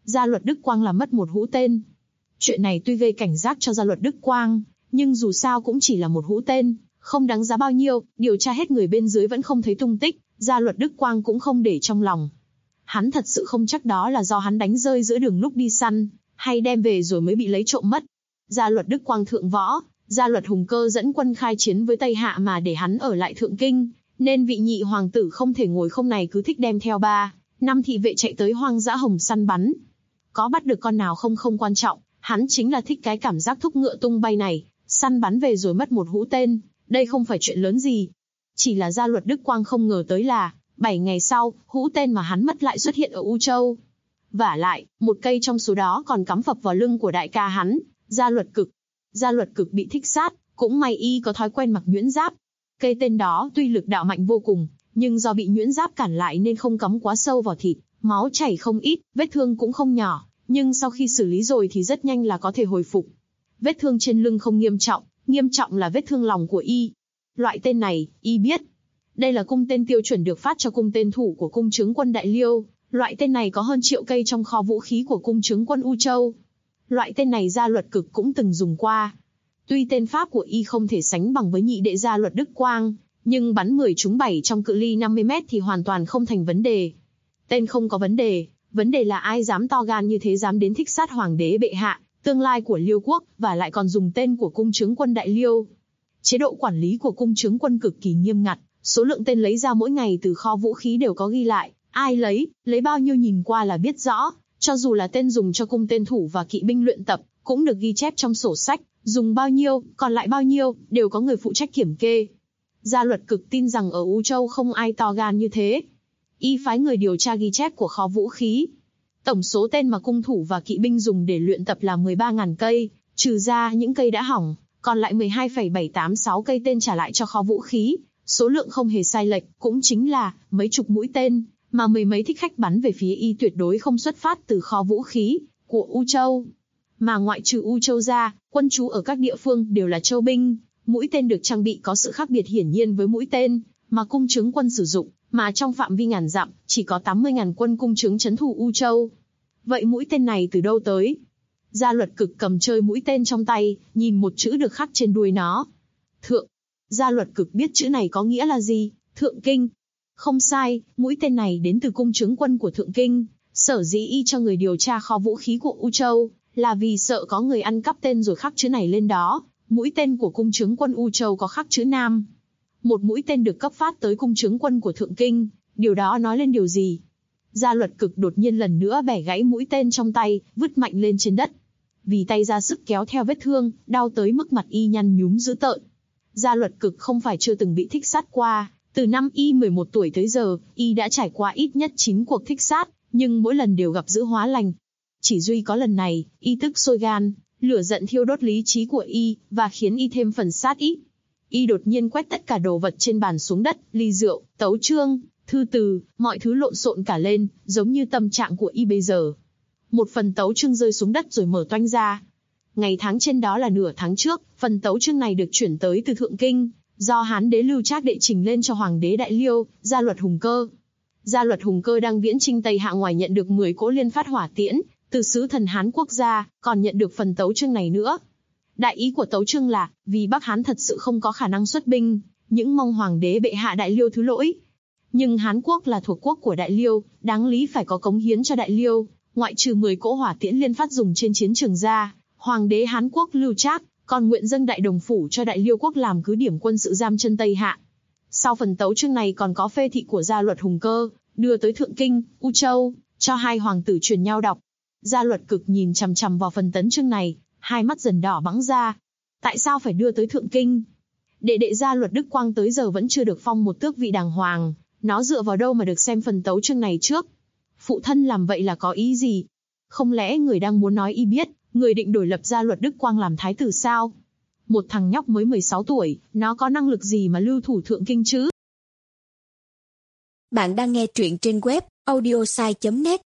Gia Luật Đức Quang làm mất một hũ tên. Chuyện này tuy gây cảnh giác cho Gia Luật Đức Quang, nhưng dù sao cũng chỉ là một hũ tên, không đáng giá bao nhiêu, điều tra hết người bên dưới vẫn không thấy tung tích, Gia Luật Đức Quang cũng không để trong lòng. Hắn thật sự không chắc đó là do hắn đánh rơi giữa đường lúc đi săn, hay đem về rồi mới bị lấy trộm mất. Gia Luật Đức Quang thượng võ, Gia Luật Hùng Cơ dẫn quân khai chiến với Tây Hạ mà để hắn ở lại Thượng Kinh, nên vị nhị hoàng tử không thể ngồi không này cứ thích đem theo 3-5 thị vệ chạy tới hoang dã hồng săn bắn. Có bắt được con nào không quan trọng, hắn chính là thích cái cảm giác thúc ngựa tung bay này, săn bắn về rồi mất một hũ tên, đây không phải chuyện lớn gì. Chỉ là Gia Luật Đức Quang không ngờ tới là, 7 ngày sau, hũ tên mà hắn mất lại xuất hiện ở U Châu. Vả lại, một cây trong số đó còn cắm phập vào lưng của đại ca hắn, Gia Luật Cực. Gia Luật Cực bị thích sát, cũng may y có thói quen mặc nhuyễn giáp. Cây tên đó tuy lực đạo mạnh vô cùng, nhưng do bị nhuyễn giáp cản lại nên không cắm quá sâu vào thịt, máu chảy không ít, vết thương cũng không nhỏ, nhưng sau khi xử lý rồi thì rất nhanh là có thể hồi phục. Vết thương trên lưng không nghiêm trọng là vết thương lòng của y. Loại tên này, y biết. Đây là cung tên tiêu chuẩn được phát cho cung tên thủ của cung trướng quân Đại Liêu, loại tên này có hơn 1 triệu cây trong kho vũ khí của cung trướng quân U Châu. Loại tên này Gia Luật Cực cũng từng dùng qua. Tuy tên pháp của y không thể sánh bằng với nhị đệ Gia Luật Đức Quang, nhưng bắn 10 trúng 7 trong cự ly 50 mét thì hoàn toàn không thành vấn đề. Tên không có vấn đề là ai dám to gan như thế dám đến thích sát hoàng đế bệ hạ, tương lai của Liêu quốc, và lại còn dùng tên của cung trướng quân Đại Liêu. Chế độ quản lý của cung trướng quân cực kỳ nghiêm ngặt, số lượng tên lấy ra mỗi ngày từ kho vũ khí đều có ghi lại, ai lấy bao nhiêu nhìn qua là biết rõ, cho dù là tên dùng cho cung tên thủ và kỵ binh luyện tập, cũng được ghi chép trong sổ sách, dùng bao nhiêu, còn lại bao nhiêu, đều có người phụ trách kiểm kê. Gia Luật Cực tin rằng ở U Châu không ai to gan như thế. Y phái người điều tra ghi chép của kho vũ khí. Tổng số tên mà cung thủ và kỵ binh dùng để luyện tập là 13.000 cây, trừ ra những cây đã hỏng, còn lại 12,786 cây tên trả lại cho kho vũ khí. Số lượng không hề sai lệch, cũng chính là mấy chục mũi tên, mà mười mấy thích khách bắn về phía y tuyệt đối không xuất phát từ kho vũ khí của U Châu. Mà ngoại trừ U Châu ra, quân trú ở các địa phương đều là châu binh, mũi tên được trang bị có sự khác biệt hiển nhiên với mũi tên mà cung trướng quân sử dụng, mà trong phạm vi ngàn dặm, chỉ có 80.000 quân cung trướng trấn thủ U Châu. Vậy mũi tên này từ đâu tới? Gia Luật Cực cầm chơi mũi tên trong tay, nhìn một chữ được khắc trên đuôi nó. Thượng. Gia Luật Cực biết chữ này có nghĩa là gì, Thượng Kinh. Không sai, mũi tên này đến từ cung trướng quân của Thượng Kinh, sở dĩ y cho người điều tra kho vũ khí của U Châu, là vì sợ có người ăn cắp tên rồi khắc chữ này lên đó. Mũi tên của cung trướng quân U Châu có khắc chữ Nam. Một mũi tên được cấp phát tới cung trướng quân của Thượng Kinh, điều đó nói lên điều gì? Gia Luật Cực đột nhiên lần nữa bẻ gãy mũi tên trong tay, vứt mạnh lên trên đất. Vì tay ra sức kéo theo vết thương, đau tới mức mặt y nhăn nhúm dữ tợn. Gia Luật Cực không phải chưa từng bị thích sát qua, từ năm y 11 tuổi tới giờ, y đã trải qua ít nhất 9 cuộc thích sát, nhưng mỗi lần đều gặp dữ hóa lành. Chỉ duy có lần này, y tức sôi gan, lửa giận thiêu đốt lý trí của y, và khiến y thêm phần sát ý. Y đột nhiên quét tất cả đồ vật trên bàn xuống đất, ly rượu, tấu chương, thư từ, mọi thứ lộn xộn cả lên, giống như tâm trạng của y bây giờ. Một phần tấu chương rơi xuống đất rồi mở toanh ra. Ngày tháng trên đó là nửa tháng trước, phần tấu chương này được chuyển tới từ Thượng Kinh, do Hán đế Lưu Trác đệ trình lên cho Hoàng đế Đại Liêu, Gia Luật Hùng Cơ. Gia Luật Hùng Cơ đang viễn chinh Tây Hạ ngoài nhận được 10 cỗ liên phát hỏa tiễn, từ sứ thần Hán quốc gia, còn nhận được phần tấu chương này nữa. Đại ý của tấu chương là, vì Bắc Hán thật sự không có khả năng xuất binh, những mong Hoàng đế bệ hạ Đại Liêu thứ lỗi. Nhưng Hán quốc là thuộc quốc của Đại Liêu, đáng lý phải có cống hiến cho Đại Liêu, ngoại trừ 10 cỗ hỏa tiễn liên phát dùng trên chiến trường ra, Hoàng đế Hán quốc Lưu Trác còn nguyện dâng Đại Đồng Phủ cho Đại Liêu quốc làm cứ điểm quân sự giam chân Tây Hạ. Sau phần tấu chương này còn có phê thị của Gia Luật Hùng Cơ, đưa tới Thượng Kinh, U Châu, cho hai hoàng tử truyền nhau đọc. Gia Luật Cực nhìn chằm chằm vào phần tấn chương này, hai mắt dần đỏ bẵng ra. Tại sao phải đưa tới Thượng Kinh? Đệ Gia Luật Đức Quang tới giờ vẫn chưa được phong một tước vị đàng hoàng, nó dựa vào đâu mà được xem phần tấu chương này trước? Phụ thân làm vậy là có ý gì? Không lẽ người đang muốn nói y biết, người định đổi lập Gia Luật Đức Quang làm thái tử sao? Một thằng nhóc mới 16 tuổi, nó có năng lực gì mà lưu thủ Thượng Kinh chứ? Bạn đang nghe truyện trên web audiosai.net.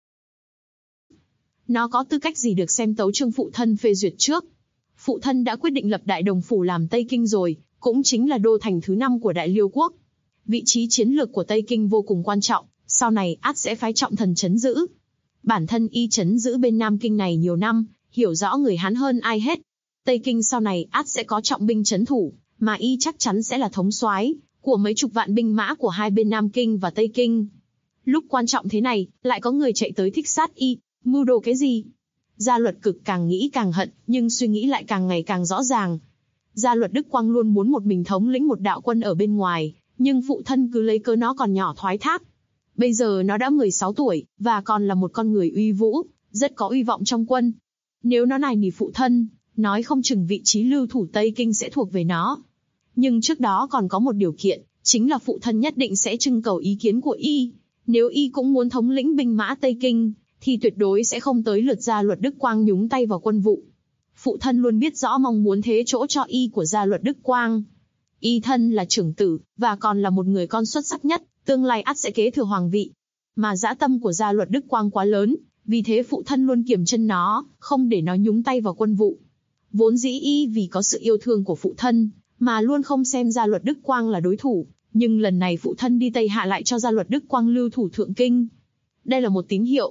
Nó có tư cách gì được xem tấu chương phụ thân phê duyệt trước? Phụ thân đã quyết định lập Đại Đồng Phủ làm Tây Kinh rồi, cũng chính là đô thành thứ 5 của Đại Liêu quốc. Vị trí chiến lược của Tây Kinh vô cùng quan trọng, sau này ắt sẽ phái trọng thần trấn giữ. Bản thân y trấn giữ bên Nam Kinh này nhiều năm, hiểu rõ người Hán hơn ai hết. Tây Kinh sau này ắt sẽ có trọng binh trấn thủ, mà y chắc chắn sẽ là thống soái của mấy chục vạn binh mã của hai bên Nam Kinh và Tây Kinh. Lúc quan trọng thế này, lại có người chạy tới thích sát y, mưu đồ cái gì? Gia Luật Cực càng nghĩ càng hận, nhưng suy nghĩ lại càng ngày càng rõ ràng. Gia Luật Đức Quang luôn muốn một mình thống lĩnh một đạo quân ở bên ngoài, nhưng phụ thân cứ lấy cớ nó còn nhỏ thoái thác. Bây giờ nó đã 16 tuổi, và còn là một con người uy vũ, rất có uy vọng trong quân. Nếu nó nài nỉ phụ thân, nói không chừng vị trí lưu thủ Tây Kinh sẽ thuộc về nó. Nhưng trước đó còn có một điều kiện, chính là phụ thân nhất định sẽ trưng cầu ý kiến của y. Nếu y cũng muốn thống lĩnh binh mã Tây Kinh, thì tuyệt đối sẽ không tới lượt Gia Luật Đức Quang nhúng tay vào quân vụ. Phụ thân luôn biết rõ mong muốn thế chỗ cho y của Gia Luật Đức Quang. Y thân là trưởng tử, và còn là một người con xuất sắc nhất, tương lai ắt sẽ kế thừa hoàng vị. Mà dã tâm của Gia Luật Đức Quang quá lớn, vì thế phụ thân luôn kiềm chân nó, không để nó nhúng tay vào quân vụ. Vốn dĩ y vì có sự yêu thương của phụ thân, mà luôn không xem Gia Luật Đức Quang là đối thủ, nhưng lần này phụ thân đi Tây Hạ lại cho Gia Luật Đức Quang lưu thủ Thượng Kinh. Đây là một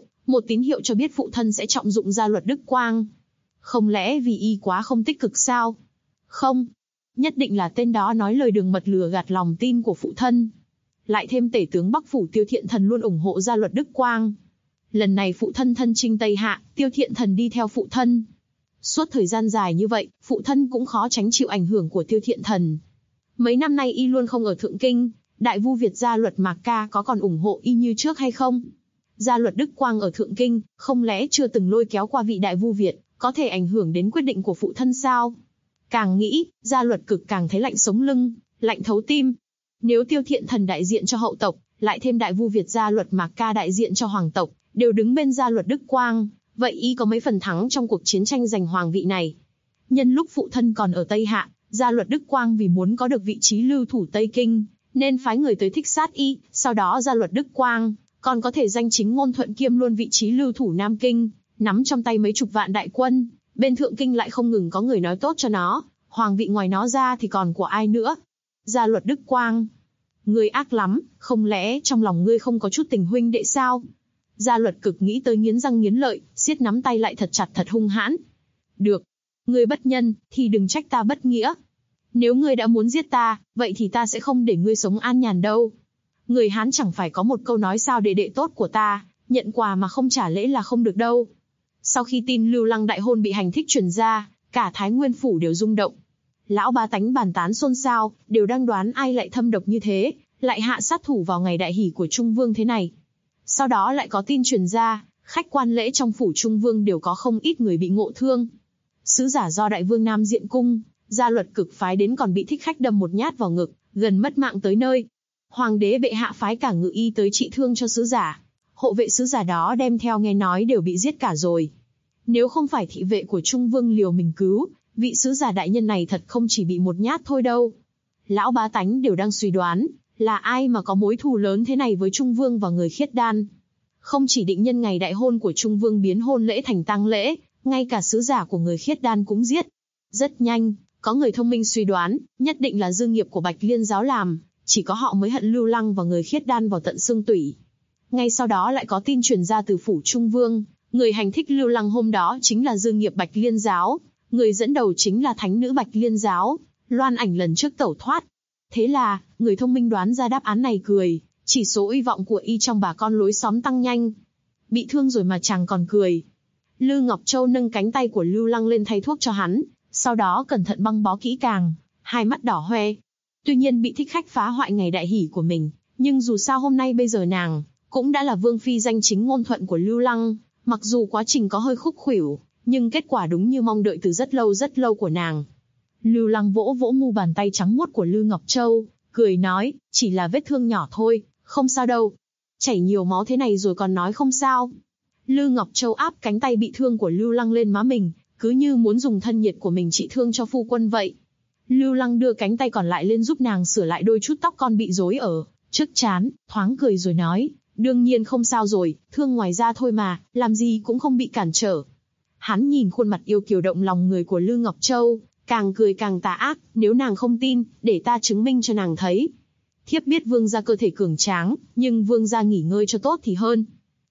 tín hiệu cho biết phụ thân sẽ trọng dụng Gia Luật Đức Quang. Không lẽ vì y quá không tích cực sao? Không, nhất định là tên đó nói lời đường mật lừa gạt lòng tin của phụ thân. Lại thêm tể tướng Bắc Phủ Tiêu Thiện Thần luôn ủng hộ Gia Luật Đức Quang. Lần này phụ thân thân chinh Tây Hạ, Tiêu Thiện Thần đi theo phụ thân. Suốt thời gian dài như vậy, phụ thân cũng khó tránh chịu ảnh hưởng của Tiêu Thiện Thần. Mấy năm nay y luôn không ở Thượng Kinh, Đại Vu Việt Gia Luật Mạc Ca có còn ủng hộ y như trước hay không? Gia Luật Đức Quang ở Thượng Kinh, không lẽ chưa từng lôi kéo qua vị Đại Vu Việt, có thể ảnh hưởng đến quyết định của phụ thân sao? Càng nghĩ, Gia Luật Cực càng thấy lạnh sống lưng, lạnh thấu tim. Nếu Tiêu Thiện Thần đại diện cho hậu tộc, lại thêm Đại Vu Việt Gia Luật Mạc Ca đại diện cho hoàng tộc, đều đứng bên Gia Luật Đức Quang, vậy y có mấy phần thắng trong cuộc chiến tranh giành hoàng vị này. Nhân lúc phụ thân còn ở Tây Hạ, Gia Luật Đức Quang vì muốn có được vị trí lưu thủ Tây Kinh, nên phái người tới thích sát y, sau đó Gia Luật Đức Quang còn có thể danh chính ngôn thuận kiêm luôn vị trí lưu thủ Nam Kinh, nắm trong tay mấy chục vạn đại quân, bên Thượng Kinh lại không ngừng có người nói tốt cho nó, hoàng vị ngoài nó ra thì còn của ai nữa. Gia Luật Đức Quang, ngươi ác lắm, không lẽ trong lòng ngươi không có chút tình huynh đệ sao? Gia Luật Cực nghĩ tới nghiến răng nghiến lợi, siết nắm tay lại thật chặt thật hung hãn. Được, ngươi bất nhân, thì đừng trách ta bất nghĩa. Nếu ngươi đã muốn giết ta, vậy thì ta sẽ không để ngươi sống an nhàn đâu. Người Hán chẳng phải có một câu nói sao đệ đệ tốt của ta, nhận quà mà không trả lễ là không được đâu. Sau khi tin Lưu Lăng đại hôn bị hành thích truyền ra, cả Thái Nguyên phủ đều rung động. Lão bá tánh bàn tán xôn xao, đều đang đoán ai lại thâm độc như thế, lại hạ sát thủ vào ngày đại hỷ của Trung Vương thế này. Sau đó lại có tin truyền ra, khách quan lễ trong phủ Trung Vương đều có không ít người bị ngộ thương. Sứ giả do Đại Vương Nam Diện Cung, Gia Luật Cực phái đến còn bị thích khách đâm một nhát vào ngực, gần mất mạng tới nơi. Hoàng đế bệ hạ phái cả ngự y tới trị thương cho sứ giả. Hộ vệ sứ giả đó đem theo nghe nói đều bị giết cả rồi. Nếu không phải thị vệ của Trung Vương liều mình cứu, vị sứ giả đại nhân này thật không chỉ bị một nhát thôi đâu. Lão bá tánh đều đang suy đoán, là ai mà có mối thù lớn thế này với Trung Vương và người khiết đan. Không chỉ định nhân ngày đại hôn của Trung Vương biến hôn lễ thành tang lễ, ngay cả sứ giả của người khiết đan cũng giết. Rất nhanh, có người thông minh suy đoán, nhất định là dư nghiệp của Bạch Liên giáo làm, chỉ có họ mới hận Lưu Lăng và người khiết đan vào tận xương tủy. Ngay sau đó lại có tin truyền ra từ phủ Trung Vương, người hành thích Lưu Lăng hôm đó chính là dư nghiệp Bạch Liên giáo, người dẫn đầu chính là thánh nữ Bạch Liên giáo, Loan Ảnh lần trước tẩu thoát. Thế là, người thông minh đoán ra đáp án này cười, chỉ số uy vọng của y trong bà con lối xóm tăng nhanh. Bị thương rồi mà chàng còn cười. Lư Ngọc Châu nâng cánh tay của Lưu Lăng lên thay thuốc cho hắn, sau đó cẩn thận băng bó kỹ càng, hai mắt đỏ hoe. Tuy nhiên bị thích khách phá hoại ngày đại hỷ của mình, nhưng dù sao hôm nay bây giờ nàng cũng đã là vương phi danh chính ngôn thuận của Lưu Lăng, mặc dù quá trình có hơi khúc khuỷu, nhưng kết quả đúng như mong đợi từ rất lâu của nàng. Lưu Lăng vỗ vỗ mu bàn tay trắng muốt của Lư Ngọc Châu, cười nói, chỉ là vết thương nhỏ thôi, không sao đâu. Chảy nhiều máu thế này rồi còn nói không sao. Lư Ngọc Châu áp cánh tay bị thương của Lưu Lăng lên má mình, cứ như muốn dùng thân nhiệt của mình trị thương cho phu quân vậy. Lưu Lăng đưa cánh tay còn lại lên giúp nàng sửa lại đôi chút tóc con bị rối ở trước trán, thoáng cười rồi nói, đương nhiên không sao rồi, thương ngoài da thôi mà, làm gì cũng không bị cản trở. Hắn nhìn khuôn mặt yêu kiều động lòng người của Lư Ngọc Châu, càng cười càng tà ác, nếu nàng không tin, để ta chứng minh cho nàng thấy. Thiếp biết vương gia cơ thể cường tráng, nhưng vương gia nghỉ ngơi cho tốt thì hơn.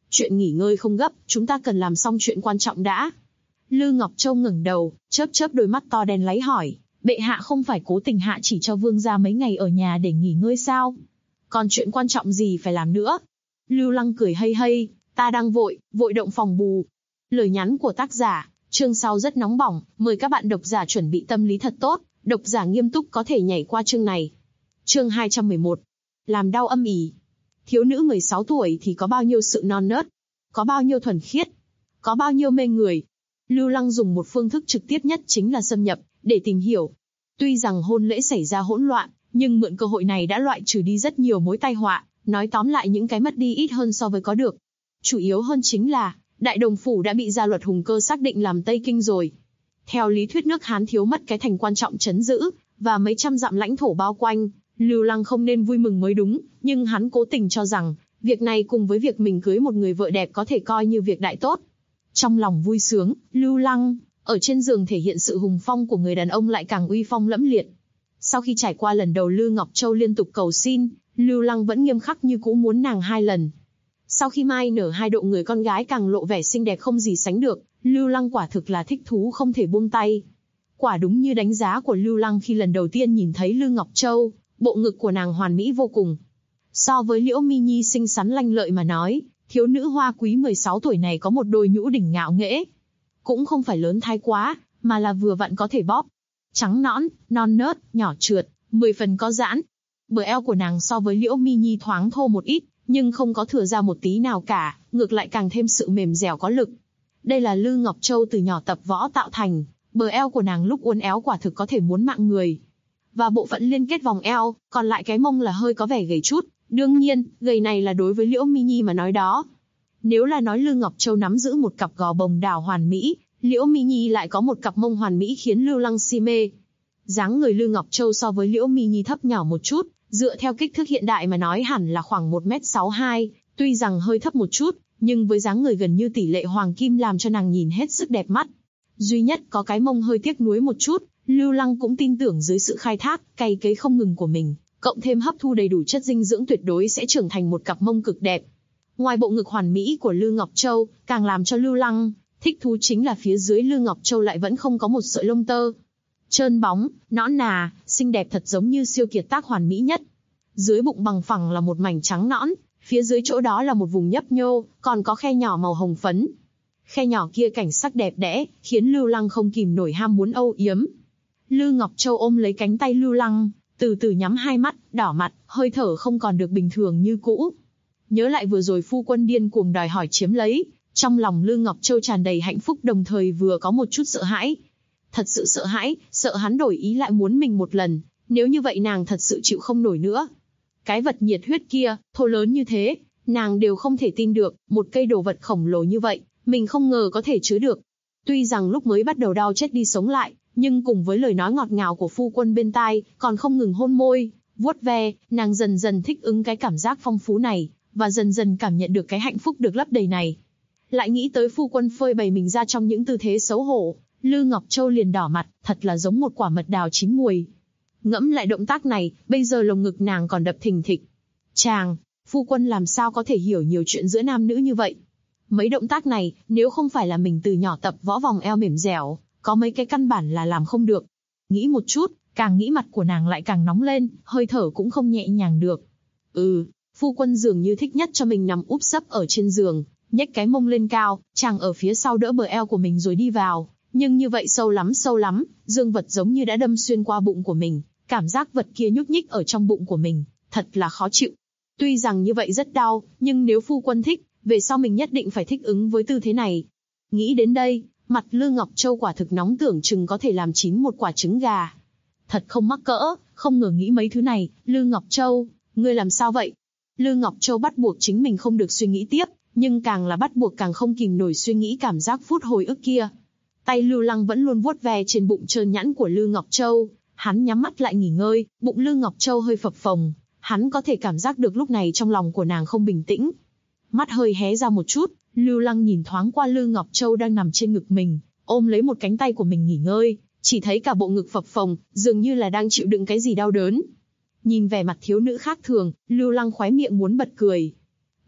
Chuyện nghỉ ngơi không gấp, chúng ta cần làm xong chuyện quan trọng đã. Lư Ngọc Châu ngẩng đầu, chớp chớp đôi mắt to đen láy hỏi, bệ hạ không phải cố tình hạ chỉ cho vương gia mấy ngày ở nhà để nghỉ ngơi sao? Còn chuyện quan trọng gì phải làm nữa? Lưu Lăng cười hây hây, ta đang vội động phòng bù. Lời nhắn của tác giả, chương sau rất nóng bỏng, mời các bạn độc giả chuẩn bị tâm lý thật tốt, độc giả nghiêm túc có thể nhảy qua chương này. Chương 211. Làm đau âm ỉ. Thiếu nữ 16 tuổi thì có bao nhiêu sự non nớt, có bao nhiêu thuần khiết, có bao nhiêu mê người. Lưu Lăng dùng một phương thức trực tiếp nhất chính là xâm nhập, để tìm hiểu. Tuy rằng hôn lễ xảy ra hỗn loạn, nhưng mượn cơ hội này đã loại trừ đi rất nhiều mối tai họa, nói tóm lại những cái mất đi ít hơn so với có được. Chủ yếu hơn chính là, Đại Đồng Phủ đã bị gia luật Hùng Cơ xác định làm Tây Kinh rồi. Theo lý thuyết nước Hán thiếu mất cái thành quan trọng trấn giữ, và mấy trăm dặm lãnh thổ bao quanh, Lưu Lăng không nên vui mừng mới đúng, nhưng hắn cố tình cho rằng, việc này cùng với việc mình cưới một người vợ đẹp có thể coi như việc đại tốt. Trong lòng vui sướng, Lưu Lăng, ở trên giường thể hiện sự hùng phong của người đàn ông lại càng uy phong lẫm liệt. Sau khi trải qua lần đầu Lư Ngọc Châu liên tục cầu xin, Lưu Lăng vẫn nghiêm khắc như cũ muốn nàng 2 lần. Sau khi mai nở 2 độ người con gái càng lộ vẻ xinh đẹp không gì sánh được, Lưu Lăng quả thực là thích thú không thể buông tay. Quả đúng như đánh giá của Lưu Lăng khi lần đầu tiên nhìn thấy Lư Ngọc Châu, bộ ngực của nàng hoàn mỹ vô cùng. So với Liễu Mi Nhi xinh xắn lanh lợi mà nói, thiếu nữ hoa quý 16 tuổi này có một đôi nhũ đỉnh ngạo nghễ. Cũng không phải lớn thái quá, mà là vừa vặn có thể bóp. Trắng nõn, non nớt, nhỏ trượt, 10 phần có giãn. Bờ eo của nàng so với Liễu Mi Nhi thoáng thô một ít, nhưng không có thừa ra một tí nào cả, ngược lại càng thêm sự mềm dẻo có lực. Đây là Lư Ngọc Châu từ nhỏ tập võ tạo thành, bờ eo của nàng lúc uốn éo quả thực có thể muốn mạng người. Và bộ phận liên kết vòng eo, còn lại cái mông là hơi có vẻ gầy chút, đương nhiên, gầy này là đối với Liễu Mi Nhi mà nói đó. Nếu là nói Lư Ngọc Châu nắm giữ một cặp gò bồng đào hoàn mỹ, Liễu Mi Nhi lại có một cặp mông hoàn mỹ khiến Lưu Lăng si mê. Dáng người Lư Ngọc Châu so với Liễu Mi Nhi thấp nhỏ một chút, dựa theo kích thước hiện đại mà nói hẳn là khoảng 1m62, tuy rằng hơi thấp một chút, nhưng với dáng người gần như tỷ lệ hoàng kim làm cho nàng nhìn hết sức đẹp mắt. Duy nhất có cái mông hơi tiếc nuối một chút, Lưu Lăng cũng tin tưởng dưới sự khai thác, cày cấy không ngừng của mình, cộng thêm hấp thu đầy đủ chất dinh dưỡng tuyệt đối sẽ trưởng thành một cặp mông cực đẹp. Ngoài bộ ngực hoàn mỹ của Lư Ngọc Châu, càng làm cho Lưu Lăng thích thú chính là phía dưới Lư Ngọc Châu lại vẫn không có một sợi lông tơ. Trơn bóng, nõn nà, xinh đẹp thật giống như siêu kiệt tác hoàn mỹ nhất. Dưới bụng bằng phẳng là một mảnh trắng nõn, phía dưới chỗ đó là một vùng nhấp nhô, còn có khe nhỏ màu hồng phấn. Khe nhỏ kia cảnh sắc đẹp đẽ, khiến Lưu Lăng không kìm nổi ham muốn âu yếm. Lư Ngọc Châu ôm lấy cánh tay Lưu Lăng, từ từ nhắm hai mắt, đỏ mặt, hơi thở không còn được bình thường như cũ. Nhớ lại vừa rồi phu quân điên cuồng đòi hỏi chiếm lấy, trong lòng Lư Ngọc Châu tràn đầy hạnh phúc đồng thời vừa có một chút sợ hãi. Thật sự sợ hãi, sợ hắn đổi ý lại muốn mình một lần, nếu như vậy nàng thật sự chịu không nổi nữa. Cái vật nhiệt huyết kia, thô lớn như thế, nàng đều không thể tin được, một cây đồ vật khổng lồ như vậy, mình không ngờ có thể chứa được. Tuy rằng lúc mới bắt đầu đau chết đi sống lại, nhưng cùng với lời nói ngọt ngào của phu quân bên tai, còn không ngừng hôn môi, vuốt ve, nàng dần dần thích ứng cái cảm giác phong phú này, và dần dần cảm nhận được cái hạnh phúc được lấp đầy này. Lại nghĩ tới phu quân phơi bày mình ra trong những tư thế xấu hổ, Lư Ngọc Châu liền đỏ mặt, thật là giống một quả mật đào chín mùi. Ngẫm lại động tác này, bây giờ lồng ngực nàng còn đập thình thịch. Chàng, phu quân làm sao có thể hiểu nhiều chuyện giữa nam nữ như vậy? Mấy động tác này, nếu không phải là mình từ nhỏ tập võ vòng eo mềm dẻo, có mấy cái căn bản là làm không được. Nghĩ một chút, càng nghĩ mặt của nàng lại càng nóng lên, hơi thở cũng không nhẹ nhàng được. Phu quân dường như thích nhất cho mình nằm úp sấp ở trên giường, nhếch cái mông lên cao, chàng ở phía sau đỡ bờ eo của mình rồi đi vào. Nhưng như vậy sâu lắm, dương vật giống như đã đâm xuyên qua bụng của mình, cảm giác vật kia nhúc nhích ở trong bụng của mình, thật là khó chịu. Tuy rằng như vậy rất đau, nhưng nếu phu quân thích, về sau mình nhất định phải thích ứng với tư thế này. Nghĩ đến đây, mặt Lư Ngọc Châu quả thực nóng tưởng chừng có thể làm chín một quả trứng gà. Thật không mắc cỡ, không ngờ nghĩ mấy thứ này, Lư Ngọc Châu, ngươi làm sao vậy? Lư Ngọc Châu bắt buộc chính mình không được suy nghĩ tiếp, nhưng càng là bắt buộc càng không kìm nổi suy nghĩ cảm giác phút hồi ức kia. Tay Lưu Lăng vẫn luôn vuốt ve trên bụng trơn nhẵn của Lư Ngọc Châu, hắn nhắm mắt lại nghỉ ngơi, bụng Lư Ngọc Châu hơi phập phồng, hắn có thể cảm giác được lúc này trong lòng của nàng không bình tĩnh. Mắt hơi hé ra một chút, Lưu Lăng nhìn thoáng qua Lư Ngọc Châu đang nằm trên ngực mình, ôm lấy một cánh tay của mình nghỉ ngơi, chỉ thấy cả bộ ngực phập phồng, dường như là đang chịu đựng cái gì đau đớn. Nhìn vẻ mặt thiếu nữ khác thường, Lưu Lăng khóe miệng muốn bật cười.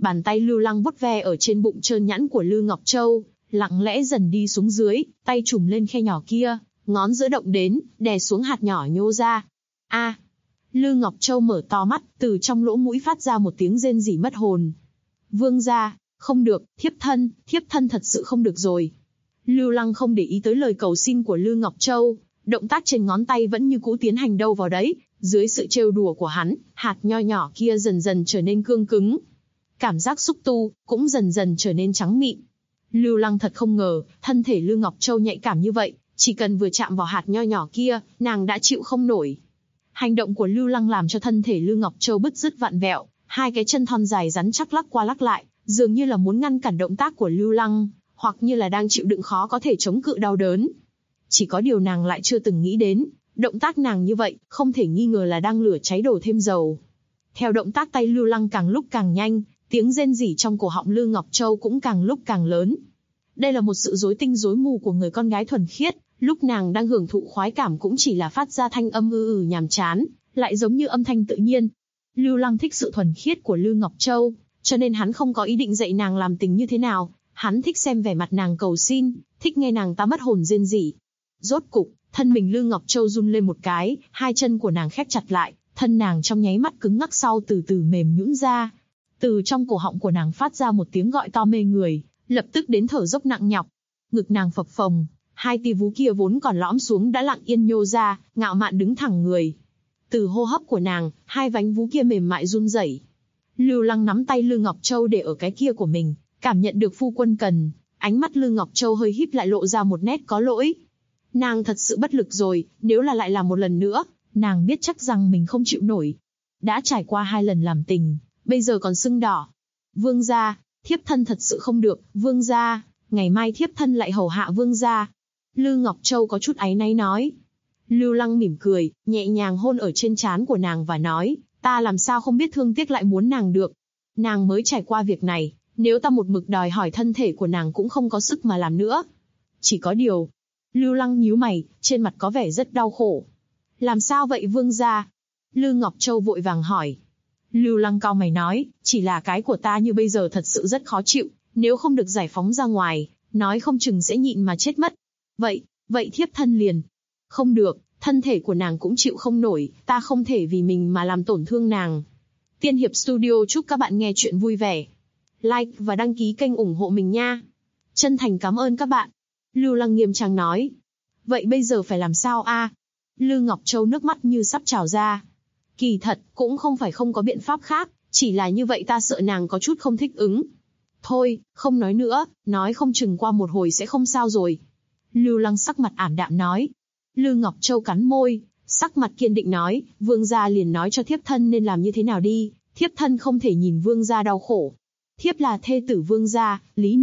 Bàn tay Lưu Lăng vuốt ve ở trên bụng trơn nhẵn của Lư Ngọc Châu, lặng lẽ dần đi xuống dưới, tay chùm lên khe nhỏ kia, ngón giữa động đến, đè xuống hạt nhỏ nhô ra. A! Lư Ngọc Châu mở to mắt, từ trong lỗ mũi phát ra một tiếng rên rỉ mất hồn. Vương gia, không được, thiếp thân thật sự không được rồi. Lưu Lăng không để ý tới lời cầu xin của Lư Ngọc Châu, động tác trên ngón tay vẫn như cũ tiến hành đâu vào đấy, dưới sự trêu đùa của hắn, hạt nho nhỏ kia dần dần trở nên cương cứng. Cảm giác xúc tu cũng dần dần trở nên trắng mịn. Lưu Lăng thật không ngờ, thân thể Lư Ngọc Châu nhạy cảm như vậy, chỉ cần vừa chạm vào hạt nho nhỏ kia, nàng đã chịu không nổi. Hành động của Lưu Lăng làm cho thân thể Lư Ngọc Châu bứt rứt vặn vẹo, hai cái chân thon dài rắn chắc lắc qua lắc lại, dường như là muốn ngăn cản động tác của Lưu Lăng, hoặc như là đang chịu đựng khó có thể chống cự đau đớn. Chỉ có điều nàng lại chưa từng nghĩ đến, động tác nàng như vậy, không thể nghi ngờ là đang lửa cháy đổ thêm dầu. Theo động tác tay Lưu Lăng càng lúc càng nhanh, tiếng rên rỉ trong cổ họng Lư Ngọc Châu cũng càng lúc càng lớn. Đây là một sự rối tinh rối mù của người con gái thuần khiết, lúc nàng đang hưởng thụ khoái cảm cũng chỉ là phát ra thanh âm nhàm chán, lại giống như âm thanh tự nhiên. Lưu Lăng thích sự thuần khiết của Lư Ngọc Châu, cho nên hắn không có ý định dạy nàng làm tình như thế nào, hắn thích xem vẻ mặt nàng cầu xin, thích nghe nàng ta mất hồn rên rỉ. Rốt cục, thân mình Lư Ngọc Châu run lên một cái, hai chân của nàng khép chặt lại, thân nàng trong nháy mắt cứng ngắc sau từ từ mềm nhũn ra. Từ trong cổ họng của nàng phát ra một tiếng gọi to mê người, lập tức đến thở dốc nặng nhọc. Ngực nàng phập phồng, hai tia vú kia vốn còn lõm xuống đã lặng yên nhô ra, ngạo mạn đứng thẳng người. Từ hô hấp của nàng, hai vánh vú kia mềm mại run rẩy. Lưu Lăng nắm tay Lư Ngọc Châu để ở cái kia của mình, cảm nhận được phu quân cần, ánh mắt Lư Ngọc Châu hơi híp lại lộ ra một nét có lỗi. Nàng thật sự bất lực rồi, nếu là lại làm một lần nữa, nàng biết chắc rằng mình không chịu nổi. Đã trải qua 2 lần làm tình, bây giờ còn sưng đỏ. Vương gia, thiếp thân thật sự không được, vương gia, ngày mai thiếp thân lại hầu hạ vương gia. Lư Ngọc Châu có chút áy náy nói. Lưu Lăng mỉm cười, nhẹ nhàng hôn ở trên trán của nàng và nói, ta làm sao không biết thương tiếc lại muốn nàng được. Nàng mới trải qua việc này, nếu ta một mực đòi hỏi thân thể của nàng cũng không có sức mà làm nữa. Chỉ có điều, Lưu Lăng nhíu mày, trên mặt có vẻ rất đau khổ. Làm sao vậy vương gia? Lư Ngọc Châu vội vàng hỏi. Lưu Lăng cau mày nói, chỉ là cái của ta như bây giờ thật sự rất khó chịu, nếu không được giải phóng ra ngoài, nói không chừng sẽ nhịn mà chết mất. Vậy thiếp thân liền. Không được, thân thể của nàng cũng chịu không nổi, ta không thể vì mình mà làm tổn thương nàng. Tiên Hiệp Studio chúc các bạn nghe chuyện vui vẻ. Like và đăng ký kênh ủng hộ mình nha. Chân thành cảm ơn các bạn. Lưu Lăng nghiêm trang nói. Vậy bây giờ phải làm sao a? Lư Ngọc Châu nước mắt như sắp trào ra. Kỳ thật, cũng không phải không có biện pháp khác, chỉ là như vậy ta sợ nàng có chút không thích ứng. Thôi, không nói nữa, nói không chừng qua một hồi sẽ không sao rồi. Lưu Lăng sắc mặt ảm đạm nói. Lư Ngọc Châu cắn môi, sắc mặt kiên định nói, vương gia liền nói cho thiếp thân nên làm như thế nào đi, thiếp thân không thể nhìn vương gia đau khổ. Thiếp là thê tử vương gia, lý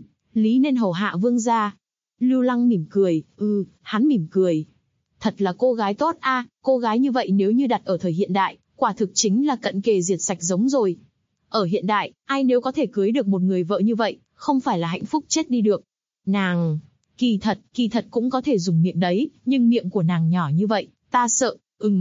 nên hầu hạ vương gia. Lưu Lăng mỉm cười, hắn mỉm cười. Thật là cô gái tốt a, cô gái như vậy nếu như đặt ở thời hiện đại, quả thực chính là cận kề diệt sạch giống rồi. Ở hiện đại, ai nếu có thể cưới được một người vợ như vậy, không phải là hạnh phúc chết đi được. Nàng, kỳ thật cũng có thể dùng miệng đấy, nhưng miệng của nàng nhỏ như vậy, ta sợ,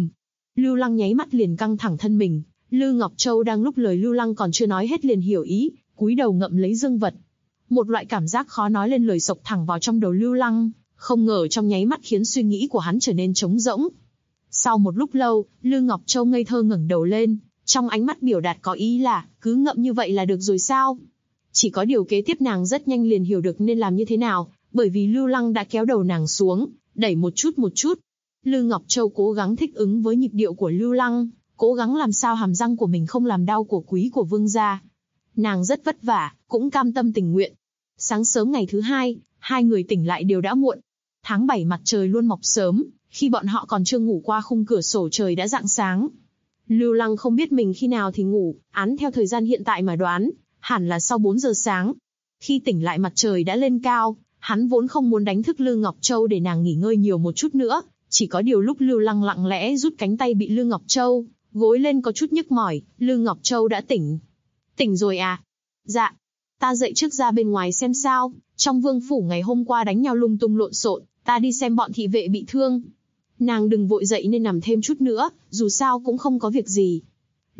Lưu Lăng nháy mắt liền căng thẳng thân mình, Lư Ngọc Châu đang lúc lời Lưu Lăng còn chưa nói hết liền hiểu ý, cúi đầu ngậm lấy dương vật. Một loại cảm giác khó nói lên lời xộc thẳng vào trong đầu Lưu Lăng, không ngờ trong nháy mắt khiến suy nghĩ của hắn trở nên trống rỗng. Sau một lúc lâu, Lư Ngọc Châu ngây thơ ngẩng đầu lên, trong ánh mắt biểu đạt có ý là, cứ ngậm như vậy là được rồi sao? Chỉ có điều kế tiếp nàng rất nhanh liền hiểu được nên làm như thế nào, bởi vì Lưu Lăng đã kéo đầu nàng xuống, đẩy một chút. Lư Ngọc Châu cố gắng thích ứng với nhịp điệu của Lưu Lăng, cố gắng làm sao hàm răng của mình không làm đau của quý của vương gia. Nàng rất vất vả, cũng cam tâm tình nguyện. Sáng sớm ngày thứ 2, hai người tỉnh lại đều đã muộn. Tháng 7 mặt trời luôn mọc sớm, khi bọn họ còn chưa ngủ qua khung cửa sổ trời đã rạng sáng. Lưu Lăng không biết mình khi nào thì ngủ, án theo thời gian hiện tại mà đoán, hẳn là sau 4 giờ sáng. Khi tỉnh lại mặt trời đã lên cao, hắn vốn không muốn đánh thức Lư Ngọc Châu để nàng nghỉ ngơi nhiều một chút nữa, chỉ có điều lúc Lưu Lăng lặng lẽ rút cánh tay bị Lư Ngọc Châu gối lên có chút nhức mỏi, Lư Ngọc Châu đã tỉnh. Tỉnh rồi à? Dạ. Ta dậy trước ra bên ngoài xem sao, trong vương phủ ngày hôm qua đánh nhau lung tung lộn xộn, ta đi xem bọn thị vệ bị thương. Nàng đừng vội dậy nên nằm thêm chút nữa, dù sao cũng không có việc gì.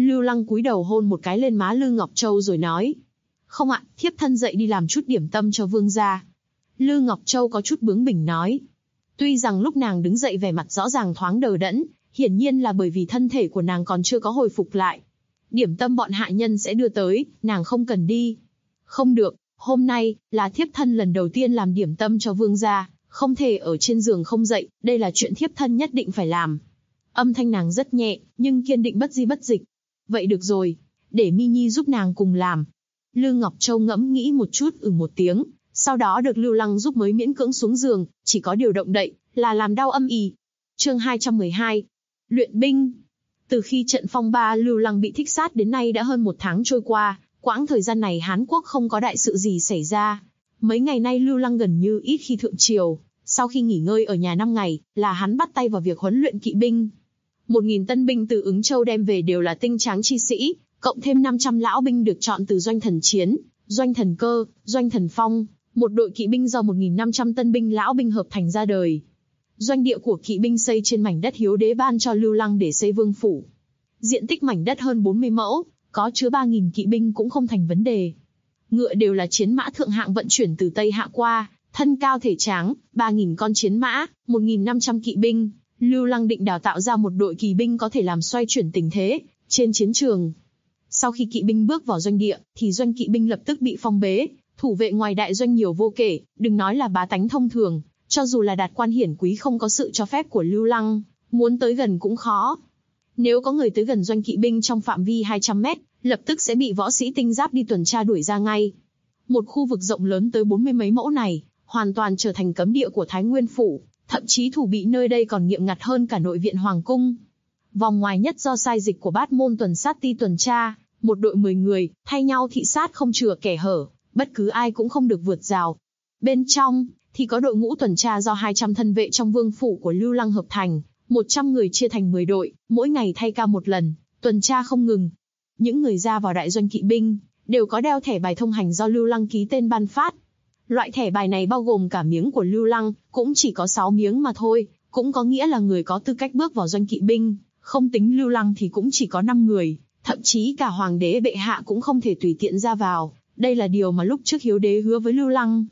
Lưu Lăng cúi đầu hôn một cái lên má Lư Ngọc Châu rồi nói. Không ạ, thiếp thân dậy đi làm chút điểm tâm cho vương gia. Lư Ngọc Châu có chút bướng bỉnh nói. Tuy rằng lúc nàng đứng dậy vẻ mặt rõ ràng thoáng đờ đẫn, hiển nhiên là bởi vì thân thể của nàng còn chưa có hồi phục lại. Điểm tâm bọn hạ nhân sẽ đưa tới, nàng không cần đi. Không được, hôm nay là thiếp thân lần đầu tiên làm điểm tâm cho vương gia, không thể ở trên giường không dậy, đây là chuyện thiếp thân nhất định phải làm. Âm thanh nàng rất nhẹ, nhưng kiên định bất di bất dịch. Vậy được rồi, để Mi Nhi giúp nàng cùng làm. Lư Ngọc Châu ngẫm nghĩ một chút một tiếng, sau đó được Lưu Lăng giúp mới miễn cưỡng xuống giường, chỉ có điều động đậy, là làm đau âm ỉ. Chương 212. Luyện binh. Từ khi trận phong ba Lưu Lăng bị thích sát đến nay đã hơn 1 tháng trôi qua, quãng thời gian này Hán Quốc không có đại sự gì xảy ra. Mấy ngày nay Lưu Lăng gần như ít khi thượng triều, sau khi nghỉ ngơi ở nhà 5 ngày, là hắn bắt tay vào việc huấn luyện kỵ binh. 1.000 tân binh từ Ứng Châu đem về đều là tinh tráng chi sĩ, cộng thêm 500 lão binh được chọn từ doanh thần chiến, doanh thần cơ, doanh thần phong, một đội kỵ binh do 1.500 tân binh lão binh hợp thành ra đời. Doanh địa của kỵ binh xây trên mảnh đất hiếu đế ban cho Lưu Lăng để xây vương phủ. Diện tích mảnh đất hơn 40 mẫu, có chứa 3.000 kỵ binh cũng không thành vấn đề. Ngựa đều là chiến mã thượng hạng vận chuyển từ Tây Hạ qua, thân cao thể tráng, 3.000 con chiến mã, 1.500 kỵ binh. Lưu Lăng định đào tạo ra một đội kỳ binh có thể làm xoay chuyển tình thế trên chiến trường. Sau khi kỵ binh bước vào doanh địa, thì doanh kỵ binh lập tức bị phong bế, thủ vệ ngoài đại doanh nhiều vô kể, đừng nói là bá tánh thông thường, cho dù là đạt quan hiển quý không có sự cho phép của Lưu Lăng, muốn tới gần cũng khó. Nếu có người tới gần doanh kỵ binh trong phạm vi 200 mét, lập tức sẽ bị võ sĩ tinh giáp đi tuần tra đuổi ra ngay. Một khu vực rộng lớn tới 40 mấy mẫu này, hoàn toàn trở thành cấm địa của Thái Nguyên Phủ, thậm chí thủ bị nơi đây còn nghiêm ngặt hơn cả nội viện Hoàng Cung. Vòng ngoài nhất do sai dịch của Bát Môn tuần sát ti tuần tra, một đội 10 người, thay nhau thị sát không chừa kẻ hở, bất cứ ai cũng không được vượt rào. Bên trong, thì có đội ngũ tuần tra do 200 thân vệ trong vương phủ của Lưu Lăng hợp thành, 100 người chia thành 10 đội, mỗi ngày thay ca một lần, tuần tra không ngừng. Những người ra vào đại doanh kỵ binh, đều có đeo thẻ bài thông hành do Lưu Lăng ký tên ban phát. Loại thẻ bài này bao gồm cả miếng của Lưu Lăng, cũng chỉ có 6 miếng mà thôi, cũng có nghĩa là người có tư cách bước vào doanh kỵ binh, không tính Lưu Lăng thì cũng chỉ có 5 người, thậm chí cả hoàng đế bệ hạ cũng không thể tùy tiện ra vào, đây là điều mà lúc trước hiếu đế hứa với Lưu Lăng.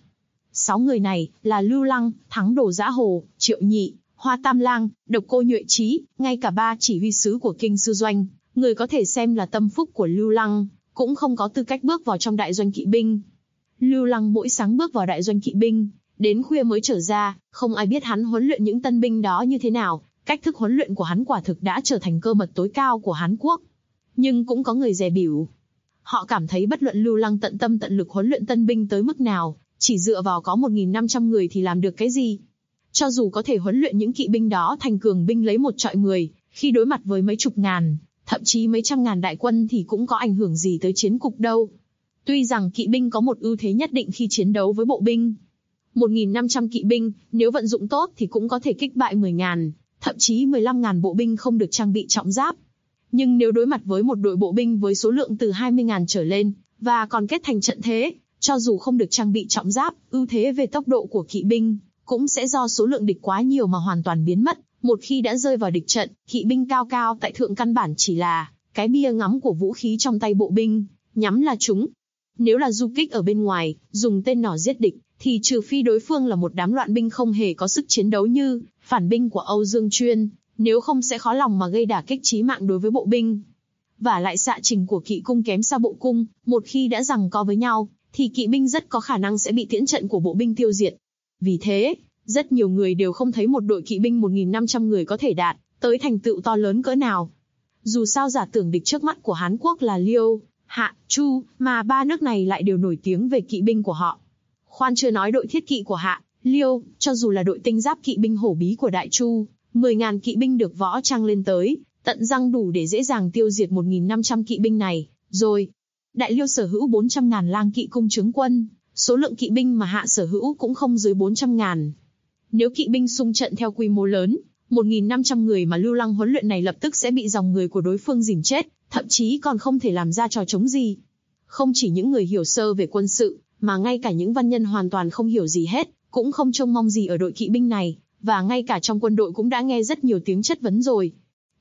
6 người này là Lưu Lăng, Thắng Đồ Dã Hồ, Triệu Nhị, Hoa Tam Lang, Độc Cô Nhuệ Trí, ngay cả 3 chỉ huy sứ của kinh sư doanh, người có thể xem là tâm phúc của Lưu Lăng, cũng không có tư cách bước vào trong đại doanh kỵ binh. Lưu Lăng mỗi sáng bước vào đại doanh kỵ binh, đến khuya mới trở ra, không ai biết hắn huấn luyện những tân binh đó như thế nào, cách thức huấn luyện của hắn quả thực đã trở thành cơ mật tối cao của Hán Quốc. Nhưng cũng có người dè bỉu. Họ cảm thấy bất luận Lưu Lăng tận tâm tận lực huấn luyện tân binh tới mức nào, chỉ dựa vào có 1.500 người thì làm được cái gì? Cho dù có thể huấn luyện những kỵ binh đó thành cường binh lấy một trọi 10, khi đối mặt với mấy chục ngàn, thậm chí mấy trăm ngàn đại quân thì cũng có ảnh hưởng gì tới chiến cục đâu. Tuy rằng kỵ binh có một ưu thế nhất định khi chiến đấu với bộ binh. 1.500 kỵ binh, nếu vận dụng tốt thì cũng có thể kích bại 10.000, thậm chí 15.000 bộ binh không được trang bị trọng giáp. Nhưng nếu đối mặt với một đội bộ binh với số lượng từ 20.000 trở lên, và còn kết thành trận thế, cho dù không được trang bị trọng giáp, ưu thế về tốc độ của kỵ binh, cũng sẽ do số lượng địch quá nhiều mà hoàn toàn biến mất. Một khi đã rơi vào địch trận, kỵ binh cao cao tại thượng căn bản chỉ là cái bia ngắm của vũ khí trong tay bộ binh, nhắm là chúng. Nếu là du kích ở bên ngoài, dùng tên nỏ giết địch, thì trừ phi đối phương là một đám loạn binh không hề có sức chiến đấu như phản binh của Âu Dương Chuyên, nếu không sẽ khó lòng mà gây đả kích chí mạng đối với bộ binh. Và lại xạ trình của kỵ cung kém xa bộ cung, một khi đã giằng co với nhau, thì kỵ binh rất có khả năng sẽ bị tiễn trận của bộ binh tiêu diệt. Vì thế, rất nhiều người đều không thấy một đội kỵ binh 1.500 người có thể đạt tới thành tựu to lớn cỡ nào. Dù sao giả tưởng địch trước mắt của Hán Quốc là Liêu, Hạ, Chu, mà 3 nước này lại đều nổi tiếng về kỵ binh của họ. Khoan chưa nói đội thiết kỵ của Hạ, Liêu, cho dù là đội tinh giáp kỵ binh hổ bí của Đại Chu, 10.000 kỵ binh được võ trang lên tới, tận răng đủ để dễ dàng tiêu diệt 1.500 kỵ binh này. Rồi, Đại Liêu sở hữu 400.000 lang kỵ cung chướng quân, số lượng kỵ binh mà Hạ sở hữu cũng không dưới 400.000. Nếu kỵ binh xung trận theo quy mô lớn, 1.500 người mà Lưu Lăng huấn luyện này lập tức sẽ bị dòng người của đối phương dìm chết, thậm chí còn không thể làm ra trò chống gì. Không chỉ những người hiểu sơ về quân sự, mà ngay cả những văn nhân hoàn toàn không hiểu gì hết, cũng không trông mong gì ở đội kỵ binh này, và ngay cả trong quân đội cũng đã nghe rất nhiều tiếng chất vấn rồi.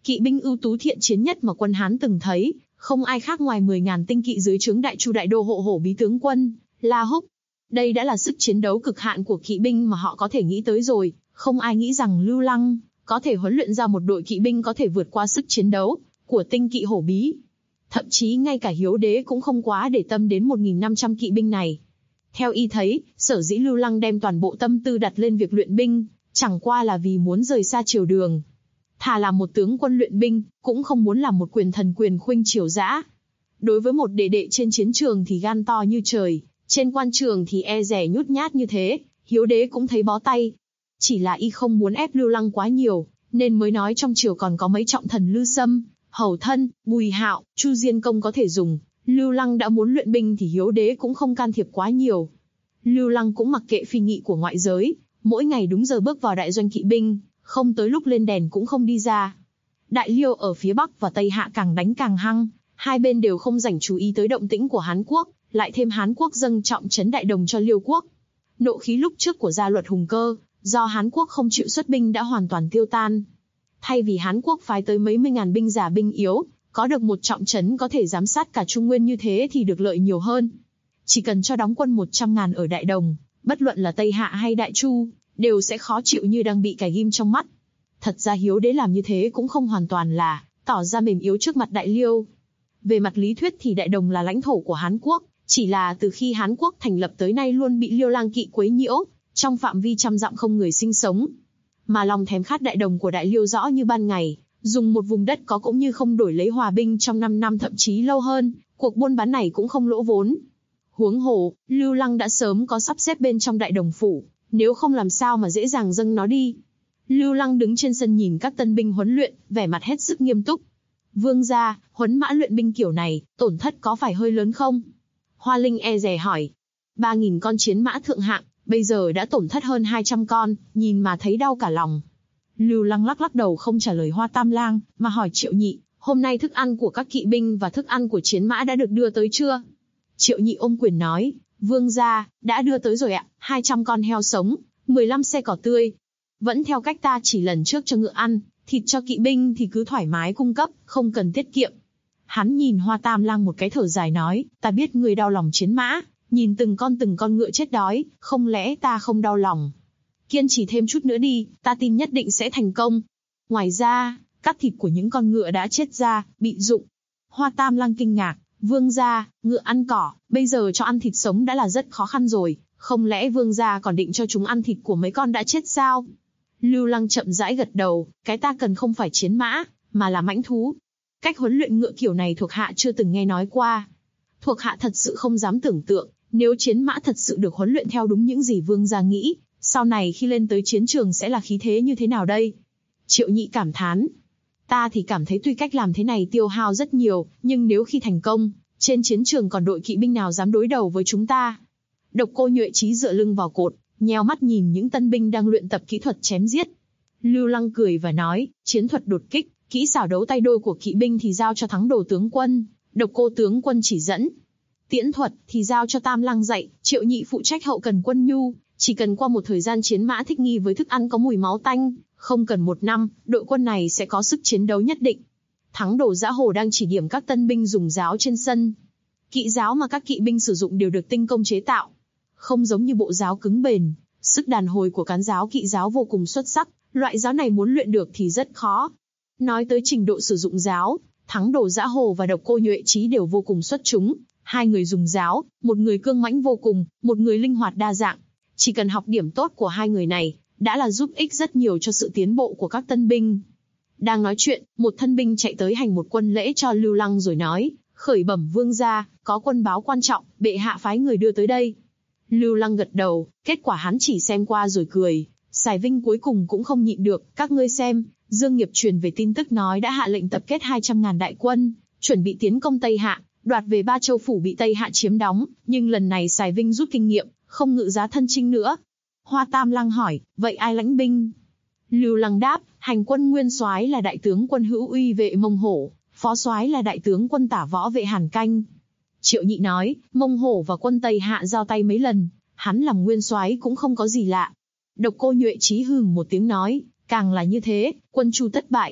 Kỵ binh ưu tú thiện chiến nhất mà quân Hán từng thấy, không ai khác ngoài 10.000 tinh kỵ dưới trướng Đại Chu đại đô hộ hổ bí tướng quân, La Húc. Đây đã là sức chiến đấu cực hạn của kỵ binh mà họ có thể nghĩ tới rồi, không ai nghĩ rằng Lưu Lăng có thể huấn luyện ra một đội kỵ binh có thể vượt qua sức chiến đấu của tinh kỵ hổ bí. Thậm chí ngay cả Hiếu Đế cũng không quá để tâm đến 1.500 kỵ binh này. Theo y thấy, sở dĩ Lưu Lăng đem toàn bộ tâm tư đặt lên việc luyện binh, chẳng qua là vì muốn rời xa triều đường. Thà làm một tướng quân luyện binh, cũng không muốn làm một quyền thần quyền khuynh triều dã. Đối với một đệ đệ trên chiến trường thì gan to như trời, trên quan trường thì e dè nhút nhát như thế, Hiếu Đế cũng thấy bó tay. Chỉ là y không muốn ép Lưu Lăng quá nhiều, nên mới nói trong triều còn có mấy trọng thần Lư Sâm, Hầu Thân, Bùi Hạo, Chu Diên Công có thể dùng. Lưu Lăng đã muốn luyện binh thì Hiếu Đế cũng không can thiệp quá nhiều. Lưu Lăng cũng mặc kệ phi nghị của ngoại giới, mỗi ngày đúng giờ bước vào đại doanh kỵ binh, không tới lúc lên đèn cũng không đi ra. Đại Liêu ở phía Bắc và Tây Hạ càng đánh càng hăng, hai bên đều không dành chú ý tới động tĩnh của Hán Quốc, lại thêm Hán Quốc dâng trọng trấn Đại Đồng cho Liêu Quốc. Nộ khí lúc trước của Gia Luật Hùng Cơ, do Hán Quốc không chịu xuất binh đã hoàn toàn tiêu tan. Thay vì Hán Quốc phái tới mấy mươi ngàn binh già binh yếu, có được một trọng trấn có thể giám sát cả Trung Nguyên như thế thì được lợi nhiều hơn. Chỉ cần cho đóng quân 100.000 ở Đại Đồng, bất luận là Tây Hạ hay Đại Chu, đều sẽ khó chịu như đang bị cài ghim trong mắt. Thật ra Hiếu Đế làm như thế cũng không hoàn toàn là tỏ ra mềm yếu trước mặt Đại Liêu. Về mặt lý thuyết thì Đại Đồng là lãnh thổ của Hán Quốc, chỉ là từ khi Hán Quốc thành lập tới nay luôn bị Liêu Lang kỵ quấy nhiễu, trong phạm vi trăm dặm không người sinh sống. Mà lòng thèm khát Đại Đồng của Đại Liêu rõ như ban ngày, dùng một vùng đất có cũng như không đổi lấy hòa bình trong 5 năm thậm chí lâu hơn, cuộc buôn bán này cũng không lỗ vốn. Huống hồ, Lưu Lăng đã sớm có sắp xếp bên trong Đại Đồng phủ, nếu không làm sao mà dễ dàng dâng nó đi. Lưu Lăng đứng trên sân nhìn các tân binh huấn luyện, vẻ mặt hết sức nghiêm túc. Vương gia, huấn mã luyện binh kiểu này, tổn thất có phải hơi lớn không? Hoa Linh e dè hỏi. 3.000 con chiến mã thượng hạng, bây giờ đã tổn thất hơn 200 con, nhìn mà thấy đau cả lòng. Lưu Lăng lắc lắc đầu không trả lời Hoa Tam Lang, mà hỏi Triệu Nhị, hôm nay thức ăn của các kỵ binh và thức ăn của chiến mã đã được đưa tới chưa? Triệu Nhị ôm quyền nói, vương gia, đã đưa tới rồi ạ, 200 con heo sống, 15 xe cỏ tươi. Vẫn theo cách ta chỉ lần trước cho ngựa ăn, thịt cho kỵ binh thì cứ thoải mái cung cấp, không cần tiết kiệm. Hắn nhìn Hoa Tam Lang một cái thở dài nói, ta biết người đau lòng chiến mã, nhìn từng con ngựa chết đói, không lẽ ta không đau lòng. Kiên trì thêm chút nữa đi, ta tin nhất định sẽ thành công. Ngoài ra, cắt thịt của những con ngựa đã chết ra, bị rụng. Hoa Tam Lang kinh ngạc, vương gia, ngựa ăn cỏ, bây giờ cho ăn thịt sống đã là rất khó khăn rồi, không lẽ vương gia còn định cho chúng ăn thịt của mấy con đã chết sao? Lưu Lăng chậm rãi gật đầu, cái ta cần không phải chiến mã, mà là mãnh thú. Cách huấn luyện ngựa kiểu này thuộc hạ chưa từng nghe nói qua. Thuộc hạ thật sự không dám tưởng tượng, nếu chiến mã thật sự được huấn luyện theo đúng những gì vương gia nghĩ, sau này khi lên tới chiến trường sẽ là khí thế như thế nào đây? Triệu Nhị cảm thán. Ta thì cảm thấy tuy cách làm thế này tiêu hao rất nhiều, nhưng nếu khi thành công, trên chiến trường còn đội kỵ binh nào dám đối đầu với chúng ta? Độc Cô Nhuệ Chí dựa lưng vào cột, nheo mắt nhìn những tân binh đang luyện tập kỹ thuật chém giết. Lưu Lăng cười và nói, chiến thuật đột kích, kỹ xảo đấu tay đôi của kỵ binh thì giao cho Thắng Đồ tướng quân, Độc Cô tướng quân chỉ dẫn. Tiễn thuật thì giao cho Tam Lang dạy, Triệu Nhị phụ trách hậu cần quân nhu, chỉ cần qua một thời gian chiến mã thích nghi với thức ăn có mùi máu tanh, không cần 1 năm, đội quân này sẽ có sức chiến đấu nhất định. Thắng Đồ Dã Hồ đang chỉ điểm các tân binh dùng giáo trên sân. Kỵ giáo mà các kỵ binh sử dụng đều được tinh công chế tạo. Không giống như bộ giáo cứng bền, sức đàn hồi của cán giáo kỵ giáo vô cùng xuất sắc, loại giáo này muốn luyện được thì rất khó. Nói tới trình độ sử dụng giáo, Thắng Đồ Dã Hồ và Độc Cô Nhuệ Chí đều vô cùng xuất chúng. Hai người dùng giáo, một người cương mãnh vô cùng, một người linh hoạt đa dạng. Chỉ cần học điểm tốt của hai người này, đã là giúp ích rất nhiều cho sự tiến bộ của các tân binh. Đang nói chuyện, một thân binh chạy tới hành một quân lễ cho Lưu Lăng rồi nói, khởi bẩm vương gia, có quân báo quan trọng, bệ hạ phái người đưa tới đây. Lưu Lăng gật đầu, kết quả hắn chỉ xem qua rồi cười. Sài Vinh cuối cùng cũng không nhịn được, các ngươi xem, Dương Nghiệp truyền về tin tức nói đã hạ lệnh tập kết 200.000 đại quân, chuẩn bị tiến công Tây Hạ, đoạt về 3 châu phủ bị Tây Hạ chiếm đóng, nhưng lần này Sài Vinh rút kinh nghiệm, không ngự giá thân chinh nữa. Hoa Tam Lang hỏi, vậy ai lãnh binh? Lưu Lăng đáp, hành quân nguyên soái là đại tướng quân Hữu Uy vệ Mông Hổ, phó soái là đại tướng quân Tả Võ vệ Hàn Canh. Triệu Nhị nói, Mông Hổ và quân Tây Hạ giao tay mấy lần, hắn làm nguyên soái cũng không có gì lạ. Độc Cô Nhuệ Chí hừ một tiếng nói, càng là như thế, quân Chu tất bại.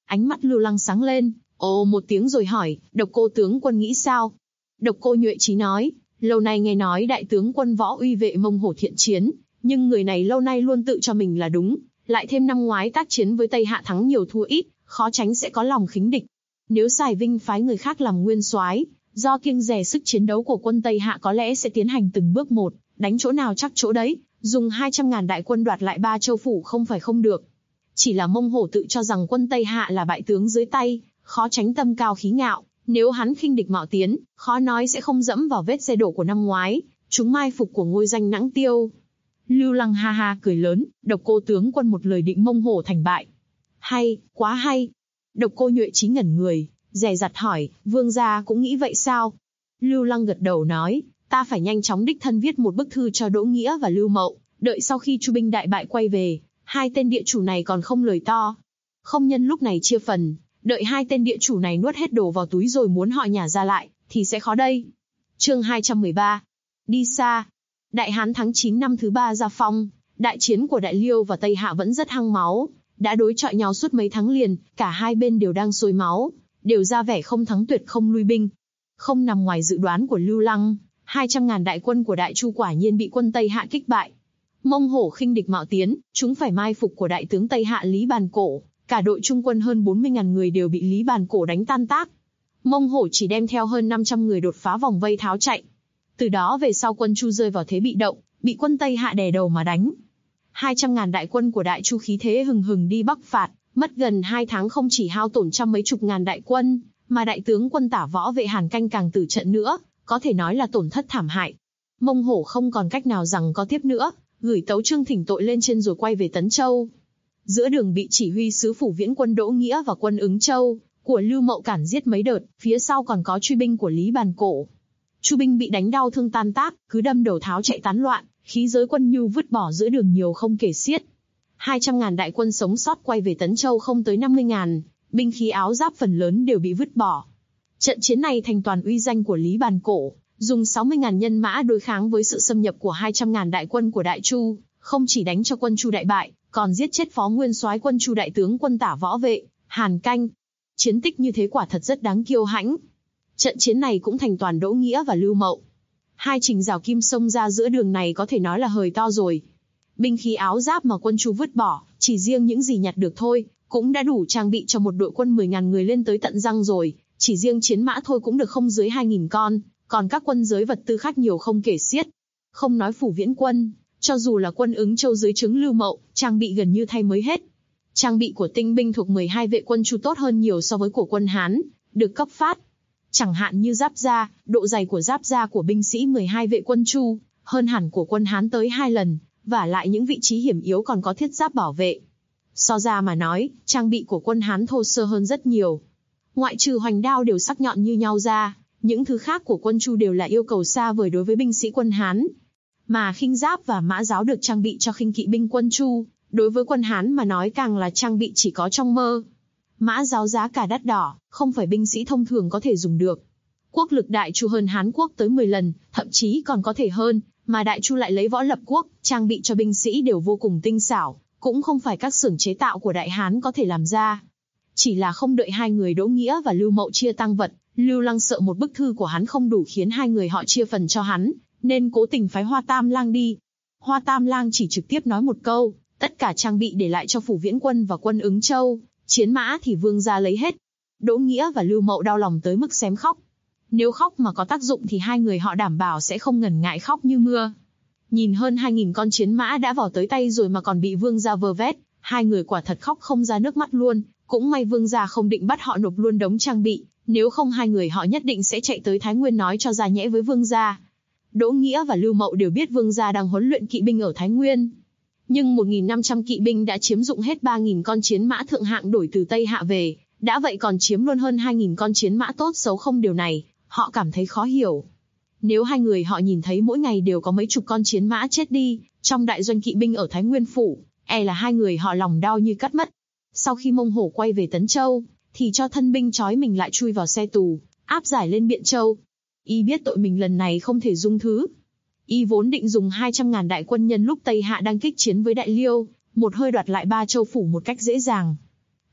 Ánh mắt Lưu Lăng sáng lên, ồ một tiếng rồi hỏi, Độc Cô tướng quân nghĩ sao? Độc Cô Nhuệ Chí nói, lâu nay nghe nói đại tướng quân võ uy vệ Mông Hổ thiện chiến, nhưng người này lâu nay luôn tự cho mình là đúng, lại thêm năm ngoái tác chiến với Tây Hạ thắng nhiều thua ít, khó tránh sẽ có lòng khinh địch. Nếu Sài Vinh phái người khác làm nguyên soái, do kiêng dè sức chiến đấu của quân Tây Hạ có lẽ sẽ tiến hành từng bước một, đánh chỗ nào chắc chỗ đấy, dùng 200.000 đại quân đoạt lại 3 châu phủ không phải không được. Chỉ là Mông Hổ tự cho rằng quân Tây Hạ là bại tướng dưới tay, khó tránh tâm cao khí ngạo, nếu hắn khinh địch mạo tiến, khó nói sẽ không dẫm vào vết xe đổ của năm ngoái, chúng mai phục của ngôi danh Nãng Tiêu. Lưu Lăng ha ha cười lớn, Độc Cô tướng quân một lời định Mông Hổ thành bại. Hay, quá hay. Độc Cô Nhuệ Chí ngẩn người, dè dặt hỏi, vương gia cũng nghĩ vậy sao? Lưu Lăng gật đầu nói, ta phải nhanh chóng đích thân viết một bức thư cho Đỗ Nghĩa và Lưu Mậu, đợi sau khi Chu binh đại bại quay về, hai tên địa chủ này còn không lời to. Không nhân lúc này chia phần, đợi hai tên địa chủ này nuốt hết đồ vào túi rồi muốn họ nhả ra lại, thì sẽ khó đây. Chương 213. Đi xa. Đại Hán tháng 9 năm thứ 3 ra phong, đại chiến của Đại Liêu và Tây Hạ vẫn rất hăng máu, đã đối chọi nhau suốt mấy tháng liền, cả hai bên đều đang sôi máu, đều ra vẻ không thắng tuyệt không lui binh. Không nằm ngoài dự đoán của Lưu Lăng, 200.000 đại quân của Đại Chu quả nhiên bị quân Tây Hạ kích bại. Mông Hổ khinh địch mạo tiến, chúng phải mai phục của đại tướng Tây Hạ Lý Bàn Cổ, cả đội trung quân hơn 40.000 người đều bị Lý Bàn Cổ đánh tan tác. Mông Hổ chỉ đem theo hơn 500 người đột phá vòng vây tháo chạy. Từ đó về sau quân Chu rơi vào thế bị động, bị quân Tây Hạ đè đầu mà đánh. 200.000 đại quân của Đại Chu khí thế hừng hừng đi bắc phạt, mất gần 2 tháng không chỉ hao tổn trăm mấy chục ngàn đại quân, mà đại tướng quân Tả Võ Vệ Hàn Canh càng tử trận nữa, có thể nói là tổn thất thảm hại. Mông Hổ không còn cách nào rằng có tiếp nữa, gửi tấu chương thỉnh tội lên trên rồi quay về Tấn Châu. Giữa đường bị chỉ huy sứ phủ viễn quân Đỗ Nghĩa và quân Ứng Châu của Lưu Mậu cản giết mấy đợt, phía sau còn có truy binh của Lý Bàn Cổ. Chu binh bị đánh đau thương tan tác, cứ đâm đầu tháo chạy tán loạn, khí giới quân nhu vứt bỏ giữa đường nhiều không kể xiết. 200.000 đại quân sống sót quay về Tấn Châu không tới 50.000, binh khí áo giáp phần lớn đều bị vứt bỏ. Trận chiến này thành toàn uy danh của Lý Bàn Cổ, dùng 60.000 nhân mã đối kháng với sự xâm nhập của 200.000 đại quân của Đại Chu, không chỉ đánh cho quân Chu đại bại, còn giết chết phó nguyên soái quân Chu đại tướng quân Tả Võ Vệ, Hàn Canh. Chiến tích như thế quả thật rất đáng kiêu hãnh. Trận chiến này cũng thành toàn Đỗ Nghĩa và Lưu Mậu. Hai trình rào kim xông ra giữa đường này có thể nói là hời to rồi. Binh khí áo giáp mà quân Chu vứt bỏ, chỉ riêng những gì nhặt được thôi, cũng đã đủ trang bị cho một đội quân 10.000 người lên tới tận răng rồi, chỉ riêng chiến mã thôi cũng được không dưới 2.000 con, còn các quân giới vật tư khác nhiều không kể xiết. Không nói phủ viễn quân, cho dù là quân Ứng Châu dưới trướng Lưu Mậu, trang bị gần như thay mới hết. Trang bị của tinh binh thuộc 12 vệ quân Chu tốt hơn nhiều so với của quân Hán, được cấp phát. Chẳng hạn như giáp da, độ dày của giáp da của binh sĩ 12 vệ quân Chu, hơn hẳn của quân Hán tới 2 lần, và lại những vị trí hiểm yếu còn có thiết giáp bảo vệ. So ra mà nói, trang bị của quân Hán thô sơ hơn rất nhiều. Ngoại trừ hoành đao đều sắc nhọn như nhau ra, những thứ khác của quân Chu đều là yêu cầu xa vời đối với binh sĩ quân Hán. Mà khinh giáp và mã giáo được trang bị cho khinh kỵ binh quân Chu, đối với quân Hán mà nói càng là trang bị chỉ có trong mơ. Mã giáo giá cả đắt đỏ, không phải binh sĩ thông thường có thể dùng được. Quốc lực Đại Chu hơn Hán quốc tới 10 lần, thậm chí còn có thể hơn, mà Đại Chu lại lấy võ lập quốc, trang bị cho binh sĩ đều vô cùng tinh xảo, cũng không phải các xưởng chế tạo của Đại Hán có thể làm ra. Chỉ là không đợi hai người Đỗ Nghĩa và Lưu Mậu chia tang vật, Lưu Lăng sợ một bức thư của hắn không đủ khiến hai người họ chia phần cho hắn, nên cố tình phái Hoa Tam Lang đi. Hoa Tam Lang chỉ trực tiếp nói một câu, tất cả trang bị để lại cho phủ viễn quân và quân Ứng Châu, chiến mã thì vương gia lấy hết. Đỗ Nghĩa và Lưu Mậu đau lòng tới mức xém khóc. Nếu khóc mà có tác dụng thì hai người họ đảm bảo sẽ không ngần ngại khóc như mưa. Nhìn hơn 2.000 con chiến mã đã vào tới tay rồi mà còn bị vương gia vơ vét, hai người quả thật khóc không ra nước mắt luôn. Cũng may vương gia không định bắt họ nộp luôn đống trang bị, nếu không hai người họ nhất định sẽ chạy tới Thái Nguyên nói cho ra nhẽ với vương gia. Đỗ Nghĩa và Lưu Mậu đều biết vương gia đang huấn luyện kỵ binh ở Thái Nguyên. Nhưng 1.500 kỵ binh đã chiếm dụng hết 3.000 con chiến mã thượng hạng đổi từ Tây Hạ về, đã vậy còn chiếm luôn hơn 2.000 con chiến mã tốt xấu không điều này, họ cảm thấy khó hiểu. Nếu hai người họ nhìn thấy mỗi ngày đều có mấy chục con chiến mã chết đi, trong đại doanh kỵ binh ở Thái Nguyên Phủ, là hai người họ lòng đau như cắt mất. Sau khi Mông Hổ quay về Tấn Châu, thì cho thân binh trói mình lại chui vào xe tù, áp giải lên Biện Châu. Y biết tội mình lần này không thể dung thứ. Y vốn định dùng 200.000 đại quân nhân lúc Tây Hạ đang kích chiến với Đại Liêu, một hơi đoạt lại 3 châu phủ một cách dễ dàng.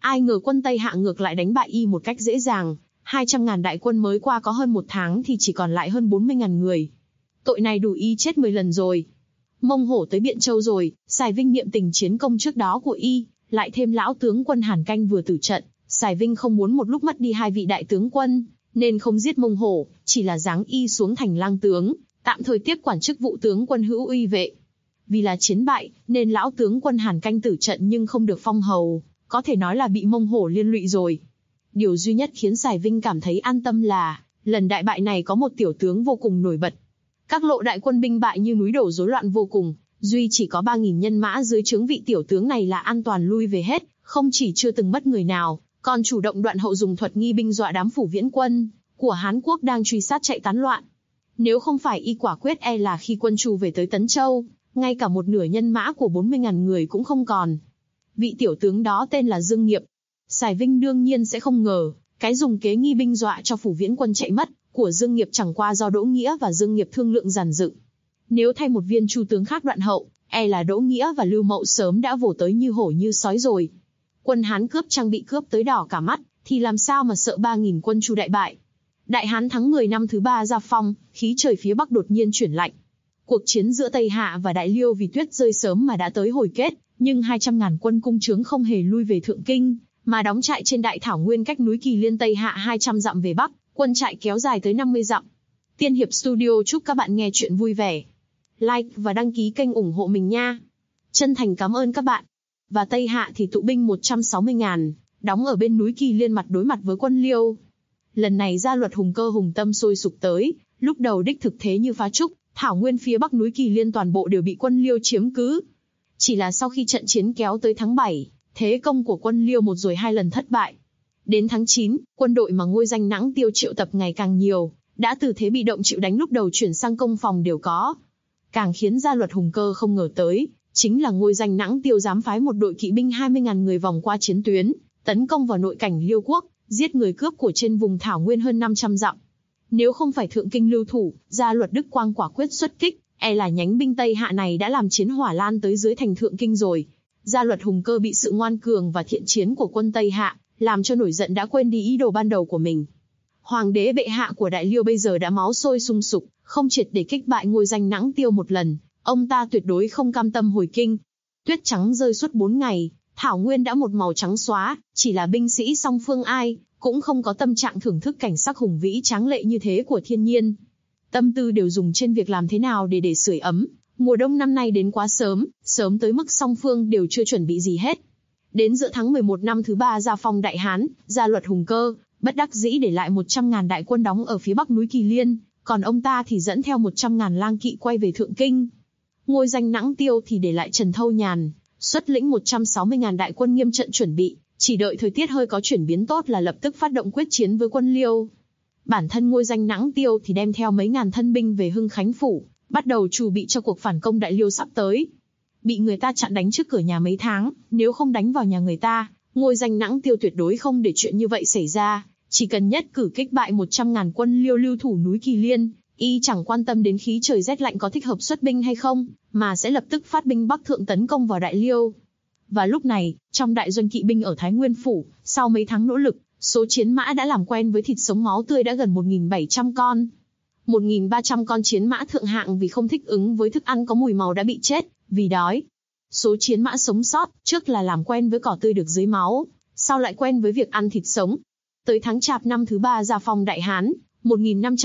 Ai ngờ quân Tây Hạ ngược lại đánh bại y một cách dễ dàng, 200.000 đại quân mới qua có hơn một tháng thì chỉ còn lại hơn 40.000 người. Tội này đủ y chết 10 lần rồi. Mông Hổ tới Biện Châu rồi, Sài Vinh niệm tình chiến công trước đó của y, lại thêm lão tướng quân Hàn Canh vừa tử trận, Sài Vinh không muốn một lúc mất đi hai vị đại tướng quân, nên không giết Mông Hổ, chỉ là giáng y xuống thành lang tướng, tạm thời tiếp quản chức vụ tướng quân hữu uy vệ. Vì là chiến bại, nên lão tướng quân Hàn Canh tử trận nhưng không được phong hầu, có thể nói là bị Mông Hổ liên lụy rồi. Điều duy nhất khiến Sài Vinh cảm thấy an tâm là, lần đại bại này có một tiểu tướng vô cùng nổi bật. Các lộ đại quân binh bại như núi đổ rối loạn vô cùng, duy chỉ có 3.000 nhân mã dưới trướng vị tiểu tướng này là an toàn lui về hết, không chỉ chưa từng mất người nào, còn chủ động đoạn hậu dùng thuật nghi binh dọa đám phủ viễn quân của Hán Quốc đang truy sát chạy tán loạn. Nếu không phải y quả quyết e là khi quân Chu về tới Tấn Châu, ngay cả một nửa nhân mã của 40.000 người cũng không còn. Vị tiểu tướng đó tên là Dương Nghiệp. Sài Vinh đương nhiên sẽ không ngờ, cái dùng kế nghi binh dọa cho phủ viễn quân chạy mất của Dương Nghiệp chẳng qua do Đỗ Nghĩa và Dương Nghiệp thương lượng dàn dựng. Nếu thay một viên Chu tướng khác đoạn hậu, e là Đỗ Nghĩa và Lưu Mậu sớm đã vồ tới như hổ như sói rồi. Quân Hán cướp trang bị cướp tới đỏ cả mắt, thì làm sao mà sợ 3.000 quân Chu đại bại. Đại Hán tháng 10 năm thứ 3 ra phong, khí trời phía Bắc đột nhiên chuyển lạnh. Cuộc chiến giữa Tây Hạ và Đại Liêu vì tuyết rơi sớm mà đã tới hồi kết, nhưng 200.000 quân cung trướng không hề lui về Thượng Kinh, mà đóng trại trên Đại Thảo Nguyên cách núi Kỳ Liên Tây Hạ 200 dặm về Bắc, quân trại kéo dài tới 50 dặm. Tiên Hiệp Studio chúc các bạn nghe chuyện vui vẻ. Like và đăng ký kênh ủng hộ mình nha. Chân thành cảm ơn các bạn. Và Tây Hạ thì tụ binh 160.000, đóng ở bên núi Kỳ Liên mặt đối mặt với quân Liêu. Lần này Gia Luật Hùng Cơ hùng tâm sôi sục tới, lúc đầu đích thực thế như phá trúc, Thảo Nguyên phía Bắc núi Kỳ Liên toàn bộ đều bị quân Liêu chiếm cứ. Chỉ là sau khi trận chiến kéo tới tháng 7, thế công của quân Liêu một rồi hai lần thất bại. Đến tháng 9, quân đội mà Ngôi Danh Nãng Tiêu triệu tập ngày càng nhiều, đã từ thế bị động chịu đánh lúc đầu chuyển sang công phòng đều có. Càng khiến Gia Luật Hùng Cơ không ngờ tới, chính là Ngôi Danh Nãng Tiêu dám phái một đội kỵ binh 20.000 người vòng qua chiến tuyến, tấn công vào nội cảnh Liêu quốc, giết người cướp của trên vùng Thảo Nguyên hơn 500 dặm. Nếu không phải Thượng Kinh lưu thủ, Gia Luật Đức Quang quả quyết xuất kích, e là nhánh binh Tây Hạ này đã làm chiến hỏa lan tới dưới thành Thượng Kinh rồi. Gia Luật Hùng Cơ bị sự ngoan cường và thiện chiến của quân Tây Hạ làm cho nổi giận đã quên đi ý đồ ban đầu của mình. Hoàng đế bệ hạ của Đại Liêu bây giờ đã máu sôi sùng sục, không triệt để kích bại Ngôi Danh Nãng Tiêu một lần, ông ta tuyệt đối không cam tâm hồi kinh. Tuyết trắng rơi suốt 4 ngày, Thảo Nguyên đã một màu trắng xóa, chỉ là binh sĩ song phương ai cũng không có tâm trạng thưởng thức cảnh sắc hùng vĩ tráng lệ như thế của thiên nhiên. Tâm tư đều dùng trên việc làm thế nào để sưởi ấm. Mùa đông năm nay đến quá sớm, sớm tới mức song phương đều chưa chuẩn bị gì hết. Đến giữa tháng 11 năm thứ 3 ra phong Đại Hán, Gia Luật Hùng Cơ bất đắc dĩ để lại 100.000 đại quân đóng ở phía bắc núi Kỳ Liên, còn ông ta thì dẫn theo 100.000 lang kỵ quay về Thượng Kinh. Ngôi Danh Nãng Tiêu thì để lại Trần Thâu Nhàn, xuất lĩnh 160.000 đại quân nghiêm trận chuẩn bị, chỉ đợi thời tiết hơi có chuyển biến tốt là lập tức phát động quyết chiến với quân Liêu. Bản thân Ngôi Danh Nãng Tiêu thì đem theo mấy ngàn thân binh về Hưng Khánh Phủ, bắt đầu chuẩn bị cho cuộc phản công Đại Liêu sắp tới. Bị người ta chặn đánh trước cửa nhà mấy tháng, nếu không đánh vào nhà người ta, Ngôi Danh Nãng Tiêu tuyệt đối không để chuyện như vậy xảy ra. Chỉ cần nhất cử kích bại 100.000 quân Liêu lưu thủ núi Kỳ Liên, y chẳng quan tâm đến khí trời rét lạnh có thích hợp xuất binh hay không, mà sẽ lập tức phát binh Bắc thượng tấn công vào Đại Liêu. Và lúc này, trong đại doanh kỵ binh ở Thái Nguyên Phủ, sau mấy tháng nỗ lực, số chiến mã đã làm quen với thịt sống máu tươi đã gần 1.700 con. 1.300 con chiến mã thượng hạng vì không thích ứng với thức ăn có mùi màu đã bị chết, vì đói. Số chiến mã sống sót, trước là làm quen với cỏ tươi được dưới máu, sau lại quen với việc ăn thịt sống. Tới tháng Chạp năm thứ 3 ra phong Đại Hán, 1.500.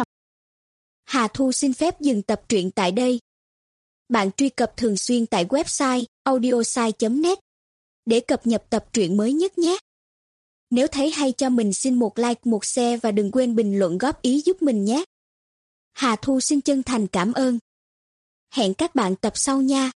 Hà Thu xin phép dừng tập truyện tại đây. Bạn truy cập thường xuyên tại website audiosai.net để cập nhật tập truyện mới nhất nhé. Nếu thấy hay cho mình xin một like, một share và đừng quên bình luận góp ý giúp mình nhé. Hà Thu xin chân thành cảm ơn. Hẹn các bạn tập sau nha.